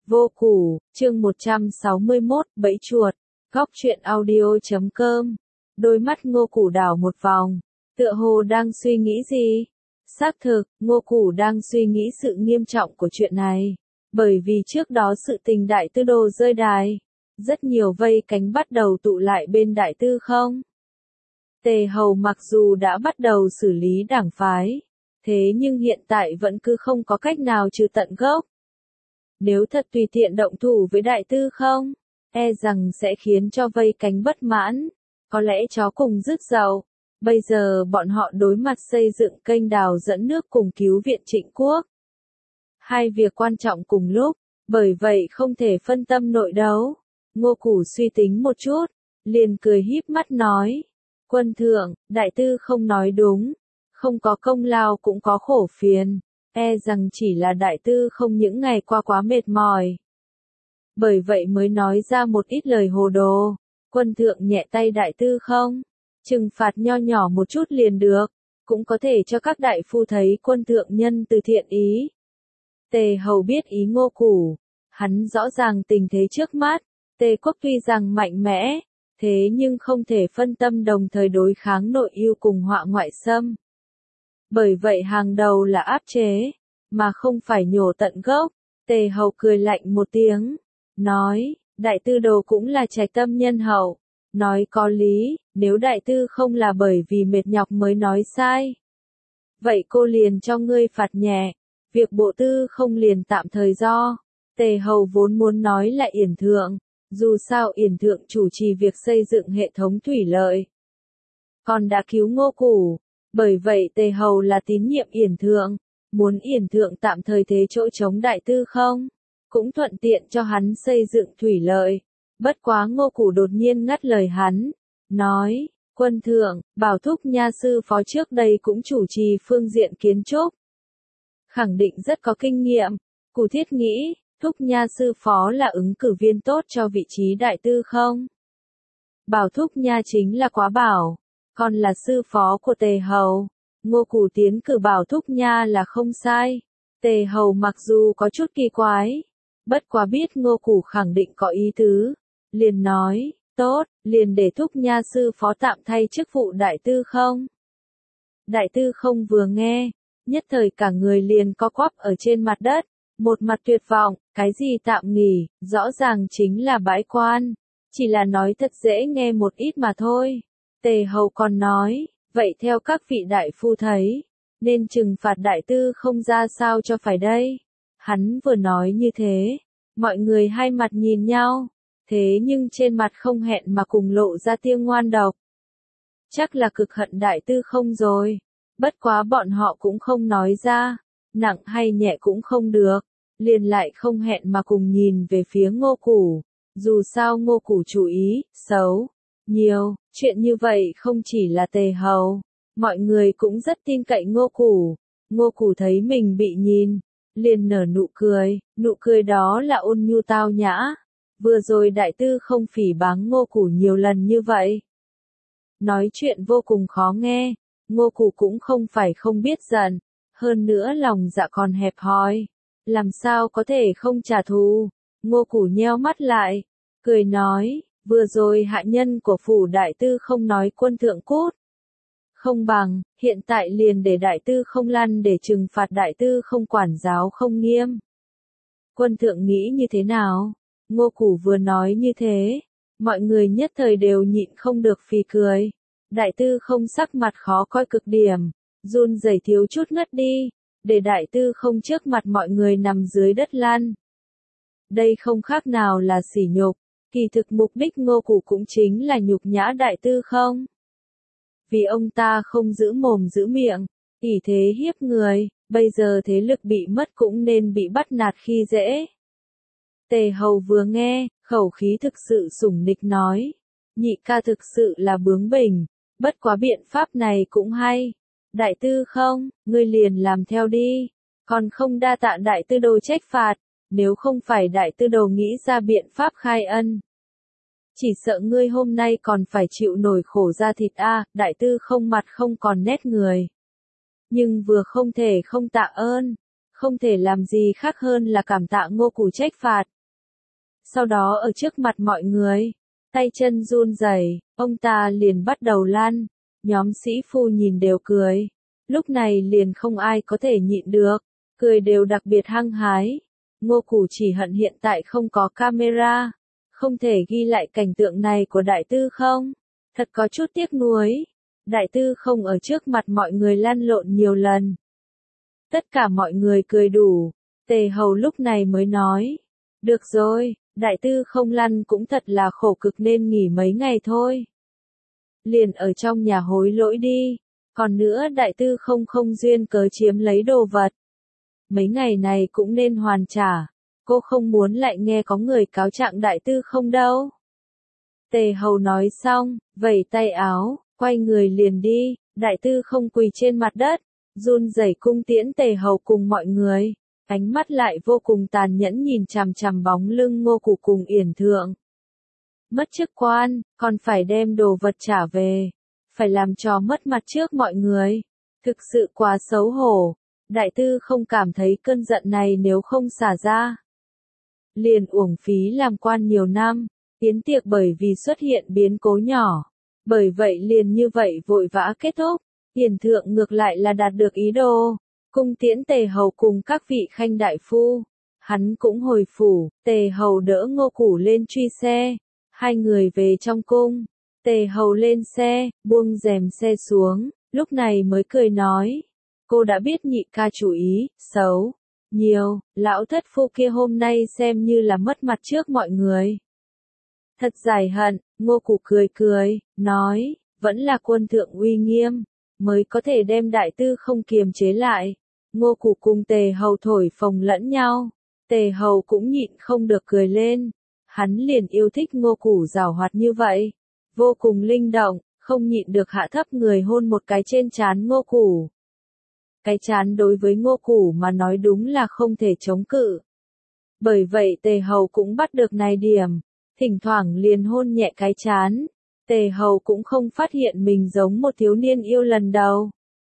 Vô củ, chương 161, bẫy chuột, góc truyện audio.com. Đôi mắt Ngô Củ đảo một vòng, tựa hồ đang suy nghĩ gì? Xác thực, Ngô Củ đang suy nghĩ sự nghiêm trọng của chuyện này. Bởi vì trước đó sự tình Đại Tư Đồ rơi đài, rất nhiều vây cánh bắt đầu tụ lại bên Đại Tư không. Tề Hầu mặc dù đã bắt đầu xử lý đảng phái, thế nhưng hiện tại vẫn cứ không có cách nào trừ tận gốc. Nếu thật tùy tiện động thủ với Đại Tư không, e rằng sẽ khiến cho vây cánh bất mãn, có lẽ chó cùng rứt dậu. Bây giờ bọn họ đối mặt xây dựng kênh đào dẫn nước cùng cứu viện Trịnh Quốc. Hai việc quan trọng cùng lúc, bởi vậy không thể phân tâm nội đấu. Ngô Củ suy tính một chút, liền cười híp mắt nói. Quân thượng, Đại Tư không nói đúng, không có công lao cũng có khổ phiền. E rằng chỉ là Đại Tư không những ngày qua quá mệt mỏi. Bởi vậy mới nói ra một ít lời hồ đồ. Quân thượng nhẹ tay Đại Tư không? Trừng phạt nho nhỏ một chút liền được, cũng có thể cho các đại phu thấy quân thượng nhân từ thiện ý. Tề Hầu biết ý Ngô Củ, hắn rõ ràng tình thế trước mắt, Tề quốc tuy rằng mạnh mẽ, thế nhưng không thể phân tâm đồng thời đối kháng nội ưu cùng họa ngoại xâm. Bởi vậy hàng đầu là áp chế, mà không phải nhổ tận gốc. Tề Hầu cười lạnh một tiếng, nói, Đại Tư Đồ cũng là trạch tâm nhân hậu, nói có lý, nếu Đại Tư không là bởi vì mệt nhọc mới nói sai. Vậy cô liền cho ngươi phạt nhẹ, việc bộ tư không liền tạm thời do. Tề Hầu vốn muốn nói là Yển Thượng, dù sao Yển Thượng chủ trì việc xây dựng hệ thống thủy lợi, còn đã cứu Ngô Củ. Bởi vậy Tề Hầu là tín nhiệm Yển Thượng, muốn Yển Thượng tạm thời thế chỗ chống Đại Tư không, cũng thuận tiện cho hắn xây dựng thủy lợi. Bất quá Ngô Củ đột nhiên ngắt lời hắn, nói, quân thượng, Bảo Thúc Nha sư phó trước đây cũng chủ trì phương diện kiến trúc. Khẳng định rất có kinh nghiệm, Củ thiết nghĩ, Thúc Nha sư phó là ứng cử viên tốt cho vị trí Đại Tư không? Bảo Thúc Nha chính là Quá Bảo, còn là sư phó của Tề Hầu. Ngô Củ tiến cử Bảo Thúc Nha là không sai. Tề Hầu mặc dù có chút kỳ quái, bất quá biết Ngô Củ khẳng định có ý tứ, liền nói, tốt, liền để Thúc Nha sư phó tạm thay chức vụ Đại Tư không. Đại Tư không vừa nghe, nhất thời cả người liền co quắp ở trên mặt đất, một mặt tuyệt vọng, cái gì tạm nghỉ, rõ ràng chính là bãi quan, chỉ là nói thật dễ nghe một ít mà thôi. Tề Hầu còn nói, vậy theo các vị đại phu thấy, nên trừng phạt Đại Tư không ra sao cho phải đây. Hắn vừa nói như thế, mọi người hai mặt nhìn nhau, thế nhưng trên mặt không hẹn mà cùng lộ ra tia ngoan độc. Chắc là cực hận Đại Tư không rồi, bất quá bọn họ cũng không nói ra, nặng hay nhẹ cũng không được, liền lại không hẹn mà cùng nhìn về phía Ngô Củ. Dù sao Ngô Củ chú ý, xấu, nhiều, chuyện như vậy không chỉ là Tề Hầu, mọi người cũng rất tin cậy Ngô Củ. Ngô Củ thấy mình bị nhìn, liền nở nụ cười đó là ôn nhu tao nhã. Vừa rồi Đại Tư không phỉ báng Ngô Củ nhiều lần như vậy. Nói chuyện vô cùng khó nghe, Ngô Củ cũng không phải không biết giận, hơn nữa lòng dạ còn hẹp hòi, làm sao có thể không trả thù. Ngô Củ nheo mắt lại, cười nói, vừa rồi hạ nhân của phủ Đại Tư không nói quân thượng cút. Không bằng, hiện tại liền để Đại Tư không lăn để trừng phạt Đại Tư không quản giáo không nghiêm. Quân thượng nghĩ như thế nào? Ngô Củ vừa nói như thế, mọi người nhất thời đều nhịn không được phì cười. Đại Tư không sắc mặt khó coi cực điểm, run rẩy thiếu chút ngất đi, để Đại Tư không trước mặt mọi người nằm dưới đất lăn. Đây không khác nào là sỉ nhục, kỳ thực mục đích Ngô Củ cũng chính là nhục nhã Đại Tư không. Vì ông ta không giữ mồm giữ miệng, ỷ thế hiếp người, bây giờ thế lực bị mất cũng nên bị bắt nạt khi dễ. Tề Hầu vừa nghe, khẩu khí thực sự sủng nịch nói, nhị ca thực sự là bướng bỉnh, bất quá biện pháp này cũng hay. Đại Tư không, ngươi liền làm theo đi, còn không đa tạ Đại Tư Đồ trách phạt, nếu không phải Đại Tư Đồ nghĩ ra biện pháp khai ân. Chỉ sợ ngươi hôm nay còn phải chịu nổi khổ da thịt a. Đại Tư không mặt không còn nét người. Nhưng vừa không thể không tạ ơn, không thể làm gì khác hơn là cảm tạ Ngô Củ trách phạt, Sau đó ở trước mặt mọi người, tay chân run rẩy, ông ta liền bắt đầu lăn. Nhóm sĩ phu nhìn đều cười. Lúc này liền không ai có thể nhịn được, cười đều đặc biệt hăng hái. Ngô Củ chỉ hận hiện tại không có camera, không thể ghi lại cảnh tượng này của Đại Tư Không. Thật có chút tiếc nuối. Đại Tư Không ở trước mặt mọi người lăn lộn nhiều lần. Tất cả mọi người cười đủ. Tề Hầu lúc này mới nói. Được rồi, Đại Tư Không lăn cũng thật là khổ cực nên nghỉ mấy ngày thôi. Liền ở trong nhà hối lỗi đi. Còn nữa Đại Tư Không không duyên cớ chiếm lấy đồ vật. Mấy ngày này cũng nên hoàn trả. Cô không muốn lại nghe có người cáo trạng Đại Tư Không đâu. Tề Hầu nói xong, vẩy tay áo, quay người liền đi. Đại Tư Không quỳ trên mặt đất, run rẩy cung tiễn Tề Hầu cùng mọi người. Ánh mắt lại vô cùng tàn nhẫn nhìn chằm chằm bóng lưng Ngô Củ cùng Yển Thượng. Mất chức quan, còn phải đem đồ vật trả về. Phải làm trò mất mặt trước mọi người. Thực sự quá xấu hổ. Đại Tư Không cảm thấy cơn giận này nếu không xả ra. Liền uổng phí làm quan nhiều năm. Yến tiệc bởi vì xuất hiện biến cố nhỏ. Bởi vậy liền như vậy vội vã kết thúc. Yển Thượng ngược lại là đạt được ý đồ. Cung tiễn Tề Hầu cùng các vị khanh đại phu. Hắn cũng hồi phủ. Tề Hầu đỡ Ngô Củ lên truy xe. Hai người về trong cung. Tề Hầu lên xe, buông rèm xe xuống. Lúc này mới cười nói. Cô đã biết nhị ca chủ ý, xấu. Nhiều, lão thất phu kia hôm nay xem như là mất mặt trước mọi người. Thật giải hận, Ngô Củ cười cười, nói, vẫn là quân thượng uy nghiêm, mới có thể đem Đại Tư Không kiềm chế lại. Ngô Củ cùng Tề Hầu thổi phồng lẫn nhau. Tề Hầu cũng nhịn không được cười lên. Hắn liền yêu thích Ngô Củ giảo hoạt như vậy. Vô cùng linh động, không nhịn được hạ thấp người hôn một cái trên trán Ngô Củ. Cái trán đối với Ngô Củ mà nói đúng là không thể chống cự. Bởi vậy Tề Hầu cũng bắt được này điểm. Thỉnh thoảng liền hôn nhẹ cái trán. Tề Hầu cũng không phát hiện mình giống một thiếu niên yêu lần đầu.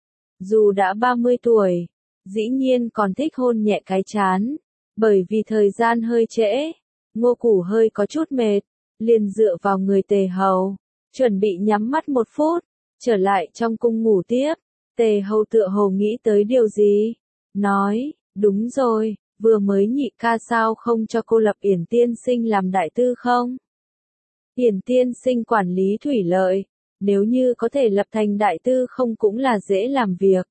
Dù đã 30 tuổi, dĩ nhiên còn thích hôn nhẹ cái trán. Bởi vì thời gian hơi trễ, Ngô Củ hơi có chút mệt, liền dựa vào người Tề Hầu, chuẩn bị nhắm mắt một phút, trở lại trong cung ngủ tiếp. Tề Hầu tựa hồ nghĩ tới điều gì, nói, đúng rồi, vừa mới nhị ca sao không cho cô lập Yển tiên sinh làm Đại Tư Không? Yển tiên sinh quản lý thủy lợi, nếu như có thể lập thành Đại Tư Không cũng là dễ làm việc.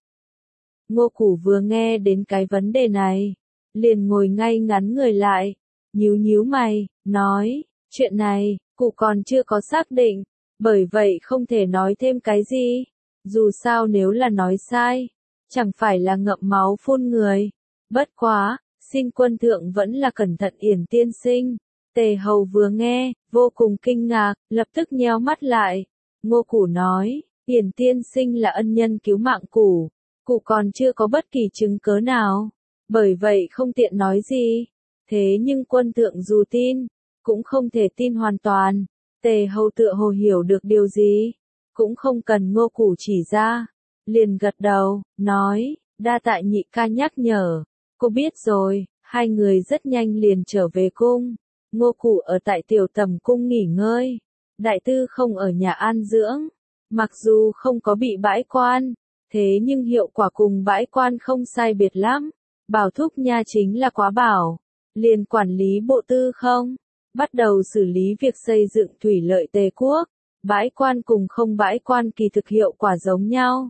Ngô Củ vừa nghe đến cái vấn đề này, liền ngồi ngay ngắn người lại, nhíu nhíu mày, nói, chuyện này, cụ còn chưa có xác định, bởi vậy không thể nói thêm cái gì. Dù sao nếu là nói sai, chẳng phải là ngậm máu phun người. Bất quá, xin quân thượng vẫn là cẩn thận Yển tiên sinh. Tề Hầu vừa nghe, vô cùng kinh ngạc, lập tức nheo mắt lại. Ngô Củ nói, Yển tiên sinh là ân nhân cứu mạng Củ. Cụ còn chưa có bất kỳ chứng cớ nào. Bởi vậy không tiện nói gì. Thế nhưng quân thượng dù tin, cũng không thể tin hoàn toàn. Tề Hầu tựa hồ hiểu được điều gì. Cũng không cần Ngô Củ chỉ ra. Liền gật đầu, nói, đa tạ nhị ca nhắc nhở. Cô biết rồi, hai người rất nhanh liền trở về cung. Ngô Củ ở tại tiểu tầm cung nghỉ ngơi. Đại Tư Không ở nhà an dưỡng. Mặc dù không có bị bãi quan, thế nhưng hiệu quả cùng bãi quan không sai biệt lắm. Bảo Thúc Nha chính là quá bảo. Liền quản lý bộ tư không. Bắt đầu xử lý việc xây dựng thủy lợi Tề quốc. Bãi quan cùng không bãi quan kỳ thực hiệu quả giống nhau.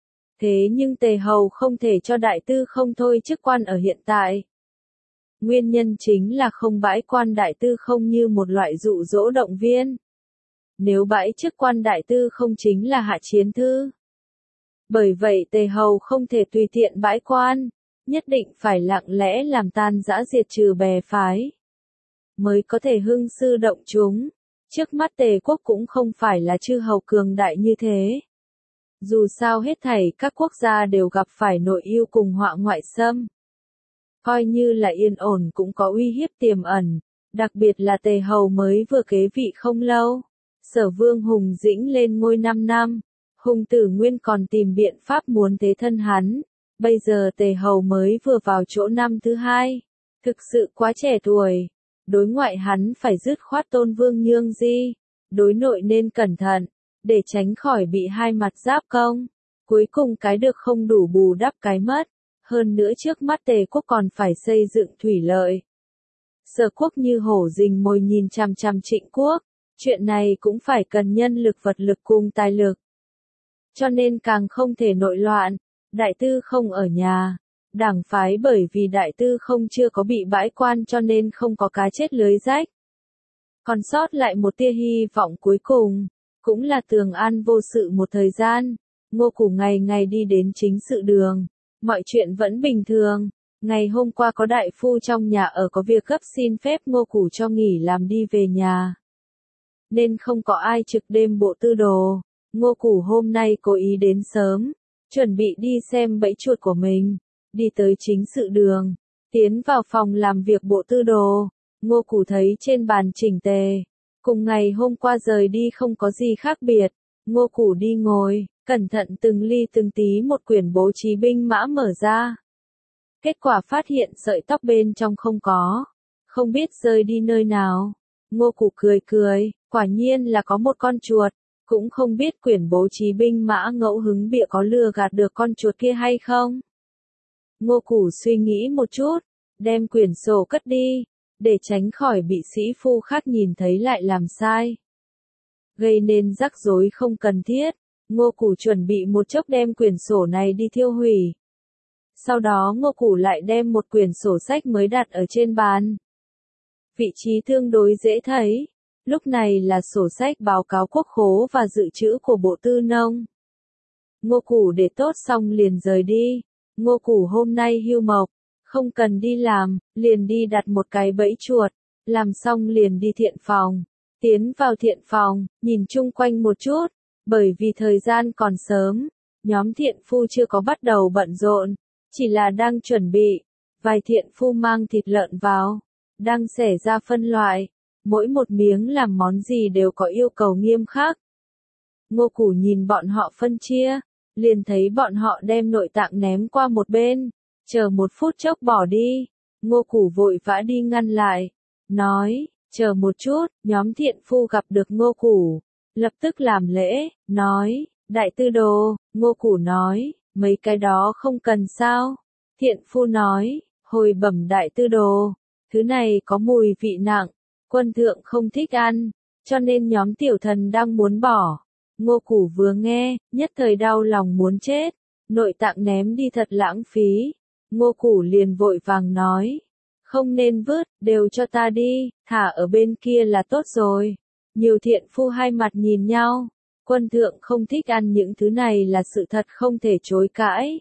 Thế nhưng Tề Hầu không thể cho Đại Tư Không thôi chức quan ở hiện tại. Nguyên nhân chính là không bãi quan Đại Tư Không như một loại dụ dỗ động viên. Nếu bãi chức quan Đại Tư Không chính là hạ chiến thư. Bởi vậy Tề Hầu không thể tùy tiện bãi quan, nhất định phải lặng lẽ làm tan rã diệt trừ bè phái, mới có thể hưng sư động chúng. Trước mắt Tề quốc cũng không phải là chư hầu cường đại như thế. Dù sao hết thảy các quốc gia đều gặp phải nội ưu cùng họa ngoại xâm. Coi như là yên ổn cũng có uy hiếp tiềm ẩn, đặc biệt là Tề Hầu mới vừa kế vị không lâu. Sở Vương Hùng Dĩnh lên ngôi 5 năm, Hùng Tử Nguyên còn tìm biện pháp muốn thế thân hắn. Bây giờ Tề Hầu mới vừa vào chỗ năm thứ 2, thực sự quá trẻ tuổi. Đối ngoại hắn phải dứt khoát Tôn Vương nhương di, đối nội nên cẩn thận, để tránh khỏi bị hai mặt giáp công. Cuối cùng cái được không đủ bù đắp cái mất. Hơn nữa trước mắt Tề quốc còn phải xây dựng thủy lợi. Sở quốc như hổ rình mồi nhìn chằm chằm Trịnh quốc, chuyện này cũng phải cần nhân lực vật lực cùng tài lực. Cho nên càng không thể nội loạn, đại tư không ở nhà. Đảng phái bởi vì đại tư không chưa có bị bãi quan cho nên không có cá chết lưới rách. Còn sót lại một tia hy vọng cuối cùng, cũng là Tường An vô sự một thời gian. Ngô Củ ngày ngày đi đến chính sự đường, mọi chuyện vẫn bình thường. Ngày hôm qua có đại phu trong nhà ở có việc gấp xin phép Ngô Củ cho nghỉ làm đi về nhà. Nên không có ai trực đêm bộ tư đồ. Ngô Củ hôm nay cố ý đến sớm, chuẩn bị đi xem bẫy chuột của mình. Đi tới chính sự đường, tiến vào phòng làm việc bộ tư đồ. Ngô Củ thấy trên bàn chỉnh tề, cùng ngày hôm qua rời đi không có gì khác biệt. Ngô Củ đi ngồi, cẩn thận từng ly từng tí một quyển bố trí binh mã mở ra. Kết quả phát hiện sợi tóc bên trong không có, không biết rơi đi nơi nào. Ngô Củ cười cười, quả nhiên là có một con chuột, cũng không biết quyển bố trí binh mã ngẫu hứng bịa có lừa gạt được con chuột kia hay không. Ngô Củ suy nghĩ một chút, đem quyển sổ cất đi, để tránh khỏi bị sĩ phu khác nhìn thấy lại làm sai. Gây nên rắc rối không cần thiết, Ngô Củ chuẩn bị một chốc đem quyển sổ này đi thiêu hủy. Sau đó Ngô Củ lại đem một quyển sổ sách mới đặt ở trên bàn. Vị trí tương đối dễ thấy, lúc này là sổ sách báo cáo quốc khố và dự trữ của Bộ Tư Nông. Ngô Củ để tốt xong liền rời đi. Ngô Củ hôm nay hưu mộc, không cần đi làm, liền đi đặt một cái bẫy chuột, làm xong liền đi thiện phòng. Tiến vào thiện phòng, nhìn chung quanh một chút, bởi vì thời gian còn sớm, nhóm thiện phu chưa có bắt đầu bận rộn, chỉ là đang chuẩn bị. Vài thiện phu mang thịt lợn vào, đang xẻ ra phân loại, mỗi một miếng làm món gì đều có yêu cầu nghiêm khắc. Ngô Củ nhìn bọn họ phân chia, liền thấy bọn họ đem nội tạng ném qua một bên, chờ một phút chốc bỏ đi. Ngô Củ vội vã đi ngăn lại, nói, chờ một chút. Nhóm thiện phu gặp được Ngô Củ, lập tức làm lễ, nói, đại tư đồ. Ngô Củ nói, mấy cái đó không cần sao. Thiện phu nói, hồi bẩm đại tư đồ, thứ này có mùi vị nặng, quân thượng không thích ăn, cho nên nhóm tiểu thần đang muốn bỏ. Ngô Củ vừa nghe, nhất thời đau lòng muốn chết, nội tạng ném đi thật lãng phí. Ngô Củ liền vội vàng nói, không nên vứt, đều cho ta đi, thả ở bên kia là tốt rồi. Nhiều thiện phu hai mặt nhìn nhau, quân thượng không thích ăn những thứ này là sự thật không thể chối cãi.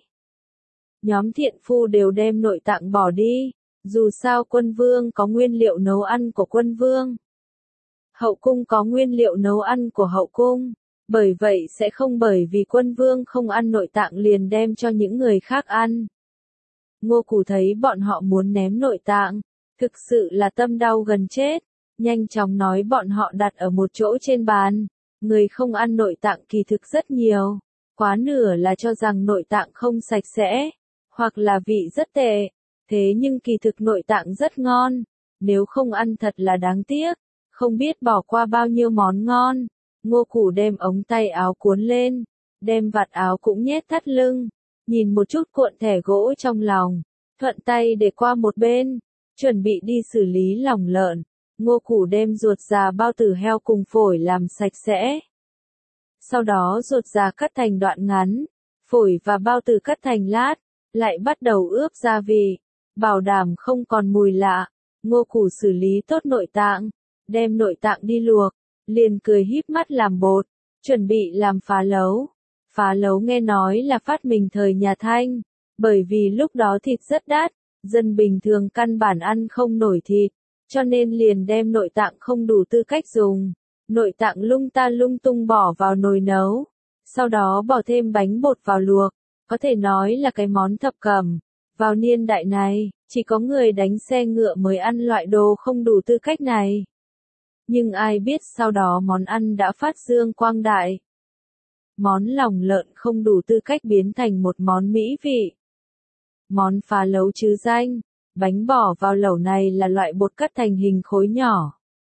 Nhóm thiện phu đều đem nội tạng bỏ đi, dù sao quân vương có nguyên liệu nấu ăn của quân vương. Hậu cung có nguyên liệu nấu ăn của hậu cung, bởi vậy sẽ không bởi vì quân vương không ăn nội tạng liền đem cho những người khác ăn. Ngô Củ thấy bọn họ muốn ném nội tạng, thực sự là tâm đau gần chết, nhanh chóng nói bọn họ đặt ở một chỗ trên bàn. Người không ăn nội tạng kỳ thực rất nhiều, quá nửa là cho rằng nội tạng không sạch sẽ, hoặc là vị rất tệ, thế nhưng kỳ thực nội tạng rất ngon, nếu không ăn thật là đáng tiếc, không biết bỏ qua bao nhiêu món ngon. Ngô Củ đem ống tay áo cuốn lên, đem vạt áo cũng nhét thắt lưng, nhìn một chút cuộn thẻ gỗ trong lòng, thuận tay để qua một bên, chuẩn bị đi xử lý lòng lợn. Ngô Củ đem ruột già bao tử heo cùng phổi làm sạch sẽ. Sau đó ruột già cắt thành đoạn ngắn, phổi và bao tử cắt thành lát, lại bắt đầu ướp gia vị, bảo đảm không còn mùi lạ. Ngô Củ xử lý tốt nội tạng, đem nội tạng đi luộc, liền cười híp mắt làm bột, chuẩn bị làm phá lấu. Phá lấu nghe nói là phát minh thời nhà Thanh, bởi vì lúc đó thịt rất đắt, dân bình thường căn bản ăn không nổi thịt, cho nên liền đem nội tạng không đủ tư cách dùng. Nội tạng lung ta lung tung bỏ vào nồi nấu, sau đó bỏ thêm bánh bột vào luộc, có thể nói là cái món thập cẩm. Vào niên đại này, chỉ có người đánh xe ngựa mới ăn loại đồ không đủ tư cách này. Nhưng ai biết sau đó món ăn đã phát dương quang đại. Món lòng lợn không đủ tư cách biến thành một món mỹ vị. Món phá lấu chứ danh, Bánh bỏ vào lẩu này là loại bột cắt thành hình khối nhỏ.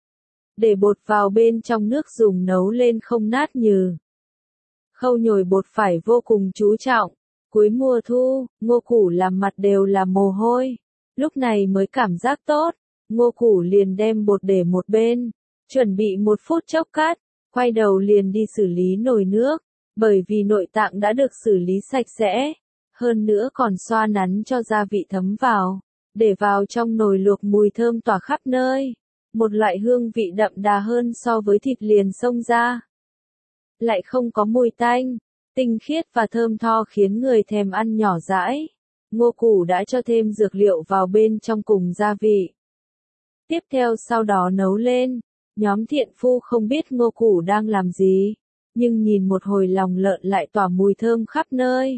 Để bột vào bên trong nước dùng nấu lên không nát nhừ. Khâu nhồi bột phải vô cùng chú trọng. Cuối mùa thu, Ngô Củ làm mặt đều là mồ hôi. Lúc này mới cảm giác tốt. Ngô Củ liền đem bột để một bên. Chuẩn bị 1 phút chốc cát. Quay đầu liền đi xử lý nồi nước. Bởi vì nội tạng đã được xử lý sạch sẽ. Hơn nữa còn xoa nắn cho gia vị thấm vào. Để vào trong nồi luộc mùi thơm tỏa khắp nơi. Một loại hương vị đậm đà hơn so với thịt liền xông ra. Lại không có mùi tanh, tinh khiết và thơm tho khiến người thèm ăn nhỏ dãi. Ngô Củ đã cho thêm dược liệu vào bên trong cùng gia vị. Tiếp theo sau đó nấu lên, nhóm thiện phu không biết Ngô Củ đang làm gì, nhưng nhìn một hồi lòng lợn lại tỏa mùi thơm khắp nơi.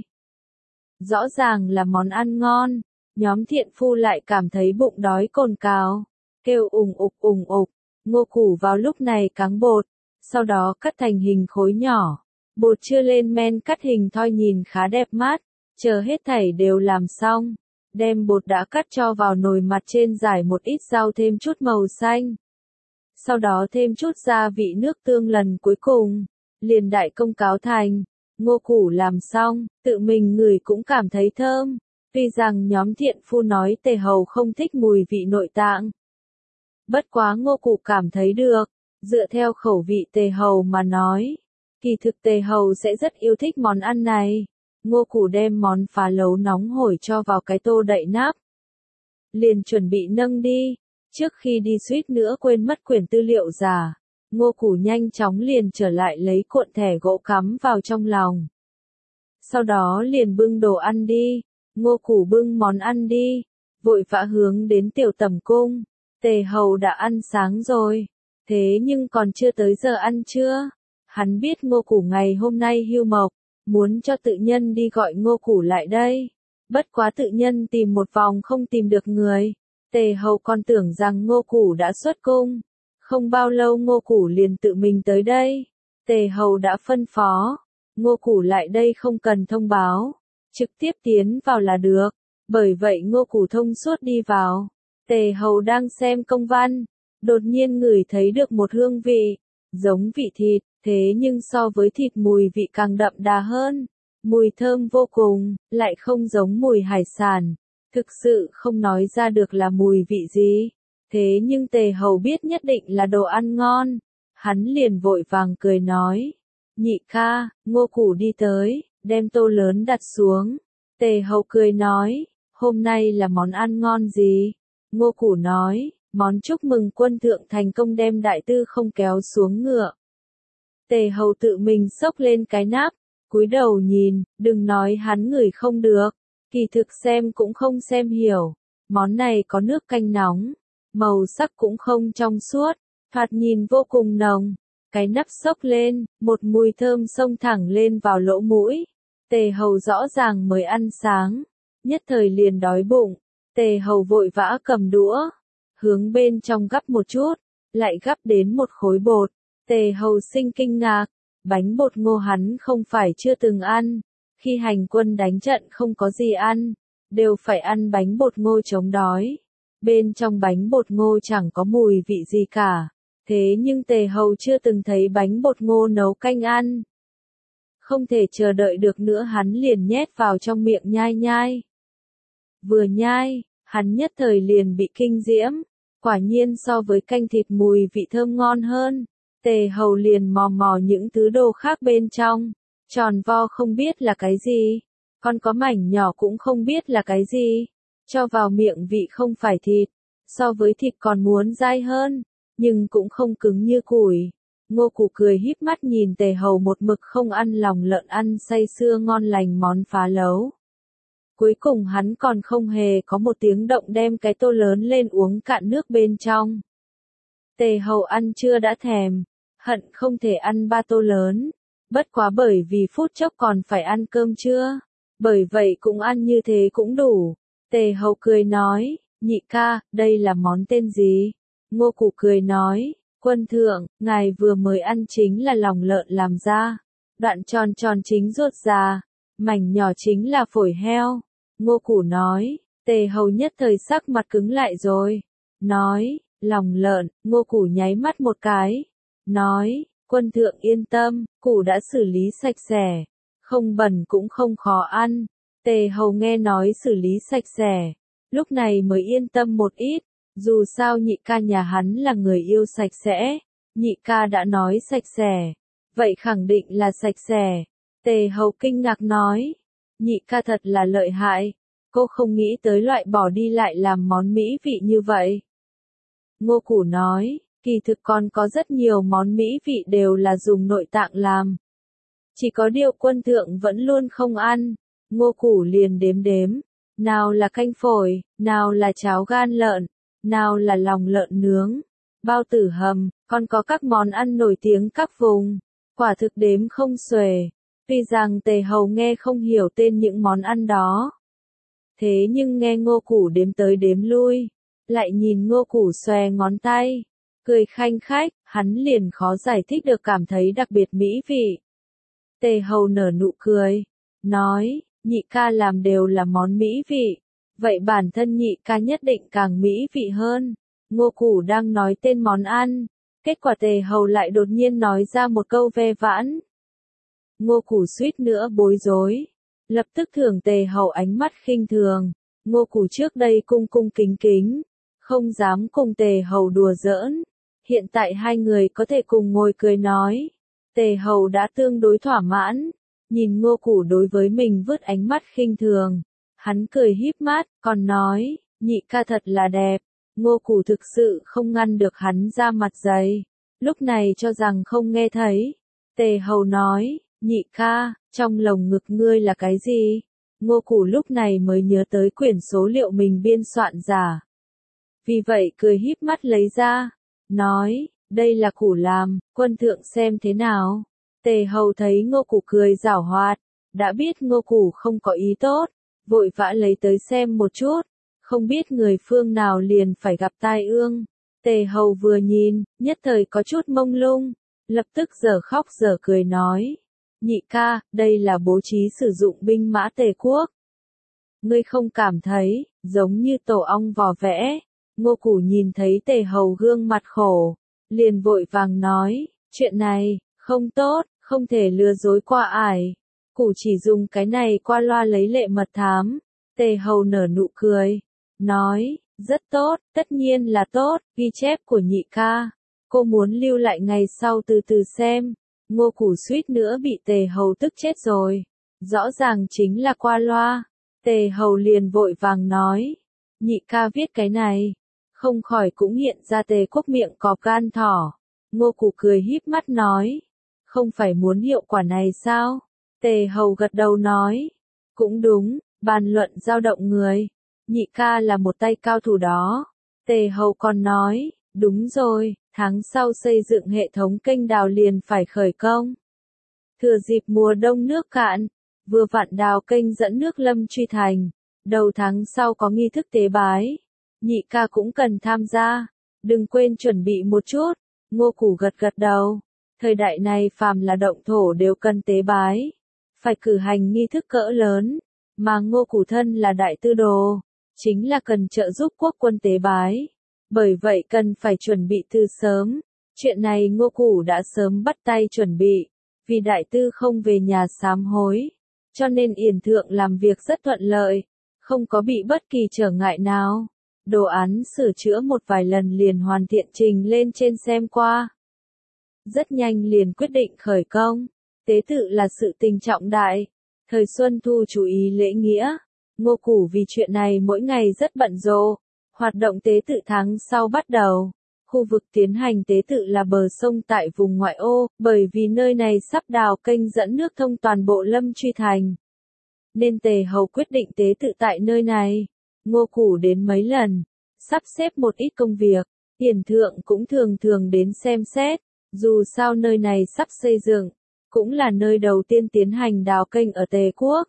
Rõ ràng là món ăn ngon, nhóm thiện phu lại cảm thấy bụng đói cồn cào, kêu ủng ục. Ngô Củ vào lúc này cáng bột, sau đó cắt thành hình khối nhỏ. Bột chưa lên men cắt hình thoi nhìn khá đẹp mắt, chờ hết thảy đều làm xong. Đem bột đã cắt cho vào nồi mặt trên rải một ít rau thêm chút màu xanh. Sau đó thêm chút gia vị nước tương lần cuối cùng, liền đại công cáo thành. Ngô Củ làm xong, tự mình ngửi cũng cảm thấy thơm. Tuy rằng nhóm thiện phu nói tề hầu không thích mùi vị nội tạng. Bất quá Ngô Củ cảm thấy được, dựa theo khẩu vị tề hầu mà nói. Kỳ thực tề hầu sẽ rất yêu thích món ăn này. Ngô Củ đem món phá lấu nóng hổi cho vào cái tô đậy nắp. Liền chuẩn bị nâng đi. Trước khi đi suýt nữa quên mất quyển tư liệu giả. Ngô Củ nhanh chóng liền trở lại lấy cuộn thẻ gỗ cắm vào trong lòng. Sau đó liền bưng đồ ăn đi. Ngô Củ bưng món ăn đi. Vội vã hướng đến tiểu tầm cung. Tề hầu đã ăn sáng rồi. Thế nhưng còn chưa tới giờ ăn trưa. Hắn biết Ngô Củ ngày hôm nay hưu mộc. Muốn cho tự nhân đi gọi Ngô Củ lại đây. Bất quá tự nhân tìm một vòng không tìm được người. Tề hầu còn tưởng rằng Ngô Củ đã xuất cung. Không bao lâu Ngô Củ liền tự mình tới đây. Tề hầu đã phân phó. Ngô Củ lại đây không cần thông báo. Trực tiếp tiến vào là được. Bởi vậy Ngô Củ thông suốt đi vào. Tề hầu đang xem công văn. Đột nhiên ngửi thấy được một hương vị. Giống vị thịt. Thế nhưng so với thịt mùi vị càng đậm đà hơn. Mùi thơm vô cùng. Lại không giống mùi hải sản. Thực sự không nói ra được là mùi vị gì. Thế nhưng tề hầu biết nhất định là đồ ăn ngon. Hắn liền vội vàng cười nói. Nhị ca, Ngô Củ đi tới, đem tô lớn đặt xuống. Tề hầu cười nói, hôm nay là món ăn ngon gì? Ngô Củ nói, món chúc mừng quân thượng thành công đem đại tư không kéo xuống ngựa. Tề hầu tự mình xốc lên cái nắp, cúi đầu nhìn, đừng nói hắn ngửi không được. Kỳ thực xem cũng không xem hiểu. Món này có nước canh nóng. Màu sắc cũng không trong suốt, thoạt nhìn vô cùng nồng. Cái nắp xốc lên, một mùi thơm xông thẳng lên vào lỗ mũi. Tề hầu rõ ràng mới ăn sáng, nhất thời liền đói bụng. Tề hầu vội vã cầm đũa, hướng bên trong gắp một chút, lại gắp đến một khối bột. Tề hầu sinh kinh ngạc, bánh bột ngô hắn không phải chưa từng ăn. Khi hành quân đánh trận không có gì ăn, đều phải ăn bánh bột ngô chống đói. Bên trong bánh bột ngô chẳng có mùi vị gì cả. Thế nhưng tề hầu chưa từng thấy bánh bột ngô nấu canh ăn. Không thể chờ đợi được nữa hắn liền nhét vào trong miệng nhai nhai. Vừa nhai, hắn nhất thời liền bị kinh diễm. Quả nhiên so với canh thịt mùi vị thơm ngon hơn. Tề hầu liền mò mò những thứ đồ khác bên trong. Tròn vo không biết là cái gì. Còn có mảnh nhỏ cũng không biết là cái gì. Cho vào miệng vị không phải thịt. So với thịt còn muốn dai hơn. Nhưng cũng không cứng như củi. Ngô Củ cười híp mắt nhìn tề hầu một mực không ăn lòng lợn ăn say sưa ngon lành món phá lấu. Cuối cùng hắn còn không hề có một tiếng động đem cái tô lớn lên uống cạn nước bên trong. Tề hầu ăn chưa đã thèm. Hận không thể ăn 3 tô lớn. Bất quá bởi vì phút chốc còn phải ăn cơm trưa. Bởi vậy cũng ăn như thế cũng đủ. Tề hầu cười nói, nhị ca, đây là món tên gì? Ngô Củ cười nói, quân thượng, ngài vừa mới ăn chính là lòng lợn làm ra. Đoạn tròn tròn chính ruột già, mảnh nhỏ chính là phổi heo. Ngô Củ nói, Tề Hầu nhất thời sắc mặt cứng lại rồi. Nói, lòng lợn, Ngô Củ nháy mắt một cái. Nói, quân thượng yên tâm, củ đã xử lý sạch sẽ. Không bẩn cũng không khó ăn. Tề Hầu nghe nói xử lý sạch sẽ. Lúc này mới yên tâm một ít. Dù sao nhị ca nhà hắn là người yêu sạch sẽ. Nhị ca đã nói sạch sẽ. Vậy khẳng định là sạch sẽ. Tề Hầu kinh ngạc nói. Nhị ca thật là lợi hại. Cô không nghĩ tới loại bỏ đi lại làm món mỹ vị như vậy. Ngô Củ nói, kỳ thực còn có rất nhiều món mỹ vị đều là dùng nội tạng làm. Chỉ có điều quân thượng vẫn luôn không ăn. Ngô Củ liền đếm đếm. Nào là canh phổi, nào là cháo gan lợn, nào là lòng lợn nướng, bao tử hầm, còn có các món ăn nổi tiếng các vùng. Quả thực đếm không xuể. Tuy rằng Tề Hầu nghe không hiểu tên những món ăn đó. Thế nhưng nghe Ngô Củ đếm tới đếm lui, lại nhìn Ngô Củ xòe ngón tay, cười khanh khách, hắn liền khó giải thích được cảm thấy đặc biệt mỹ vị. Tề Hầu nở nụ cười, nói, nhị ca làm đều là món mỹ vị, vậy bản thân nhị ca nhất định càng mỹ vị hơn. Ngô Củ đang nói tên món ăn, kết quả Tề Hầu lại đột nhiên nói ra một câu ve vãn. Ngô Củ suýt nữa bối rối. Lập tức thưởng Tề Hầu ánh mắt khinh thường. Ngô Củ trước đây cung cung kính kính, không dám cùng Tề Hầu đùa giỡn. Hiện tại hai người có thể cùng ngồi cười nói. Tề Hầu đã tương đối thỏa mãn. Nhìn Ngô Củ đối với mình vứt ánh mắt khinh thường. Hắn cười híp mắt, còn nói, nhị ca thật là đẹp. Ngô Củ thực sự không ngăn được hắn ra mặt dày. Lúc này cho rằng không nghe thấy. Tề Hầu nói, nhị ca, trong lồng ngực ngươi là cái gì? Ngô Củ lúc này mới nhớ tới quyển số liệu mình biên soạn giả. Vì vậy cười híp mắt lấy ra, nói, đây là Củ làm, quân thượng xem thế nào. Tề Hầu thấy Ngô Củ cười giảo hoạt, đã biết Ngô Củ không có ý tốt, vội vã lấy tới xem một chút, không biết người phương nào liền phải gặp tai ương. Tề Hầu vừa nhìn, nhất thời có chút mông lung, lập tức dở khóc dở cười nói. Nhị ca, đây là bố trí sử dụng binh mã Tề quốc. Ngươi không cảm thấy, giống như tổ ong vò vẽ. Ngô Củ nhìn thấy Tề Hầu gương mặt khổ, liền vội vàng nói, chuyện này, không tốt, không thể lừa dối qua ải. Củ chỉ dùng cái này qua loa lấy lệ mật thám. Tề Hầu nở nụ cười, nói, rất tốt, tất nhiên là tốt, ghi chép của nhị ca. Cô muốn lưu lại ngày sau từ từ xem. Ngô Củ suýt nữa bị Tề Hầu tức chết rồi. Rõ ràng chính là qua loa. Tề Hầu liền vội vàng nói. Nhị ca viết cái này. Không khỏi cũng hiện ra Tề quốc miệng cọp gan thỏ. Ngô Củ cười híp mắt nói. Không phải muốn hiệu quả này sao? Tề Hầu gật đầu nói. Cũng đúng, bàn luận dao động người. Nhị ca là một tay cao thủ đó. Tề Hầu còn nói. Đúng rồi, tháng sau xây dựng hệ thống kênh đào liền phải khởi công. Thừa dịp mùa đông nước cạn, vừa vặn đào kênh dẫn nước Lâm Truy Thành. Đầu tháng sau có nghi thức tế bái. Nhị ca cũng cần tham gia. Đừng quên chuẩn bị một chút. Ngô Củ gật gật đầu. Thời đại này phàm là động thổ đều cần tế bái. Phải cử hành nghi thức cỡ lớn. Mà Ngô Củ thân là đại tư đồ. Chính là cần trợ giúp quốc quân tế bái. Bởi vậy cần phải chuẩn bị từ sớm. Chuyện này Ngô Củ đã sớm bắt tay chuẩn bị. Vì đại tư không về nhà sám hối. Cho nên Yển Thượng làm việc rất thuận lợi. Không có bị bất kỳ trở ngại nào. Đồ án sửa chữa một vài lần liền hoàn thiện trình lên trên xem qua. Rất nhanh liền quyết định khởi công. Tế tự là sự tình trọng đại. Thời Xuân Thu chú ý lễ nghĩa. Ngô Củ vì chuyện này mỗi ngày rất bận rộn. Hoạt động tế tự tháng sau bắt đầu. Khu vực tiến hành tế tự là bờ sông tại vùng ngoại ô, bởi vì nơi này sắp đào kênh dẫn nước thông toàn bộ Lâm Truy Thành. Nên Tề Hầu quyết định tế tự tại nơi này. Ngô Củ đến mấy lần, sắp xếp một ít công việc, Yển Thượng cũng thường thường đến xem xét, dù sao nơi này sắp xây dựng, cũng là nơi đầu tiên tiến hành đào kênh ở Tề quốc.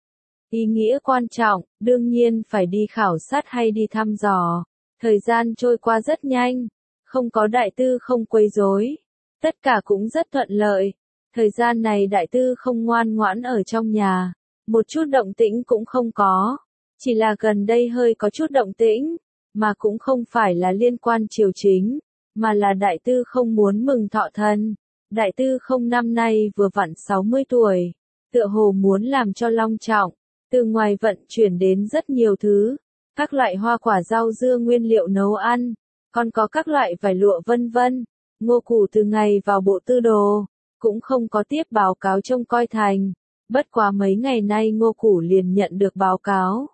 Ý nghĩa quan trọng, đương nhiên phải đi khảo sát hay đi thăm dò. Thời gian trôi qua rất nhanh, không có đại tư không quấy rối, tất cả cũng rất thuận lợi. Thời gian này đại tư không ngoan ngoãn ở trong nhà, một chút động tĩnh cũng không có, Chỉ là gần đây hơi có chút động tĩnh, mà cũng không phải là liên quan triều chính, mà là Đại Tư Không muốn mừng thọ thân. Đại Tư Không năm nay vừa vặn 60 tuổi, tựa hồ muốn làm cho long trọng, từ ngoài vận chuyển đến rất nhiều thứ, các loại hoa quả rau dưa nguyên liệu nấu ăn, còn có các loại vải lụa vân vân. Ngô Củ từ ngày vào bộ tư đồ, cũng không có tiếp báo cáo trông coi thành, bất quá mấy ngày nay Ngô Củ liền nhận được báo cáo.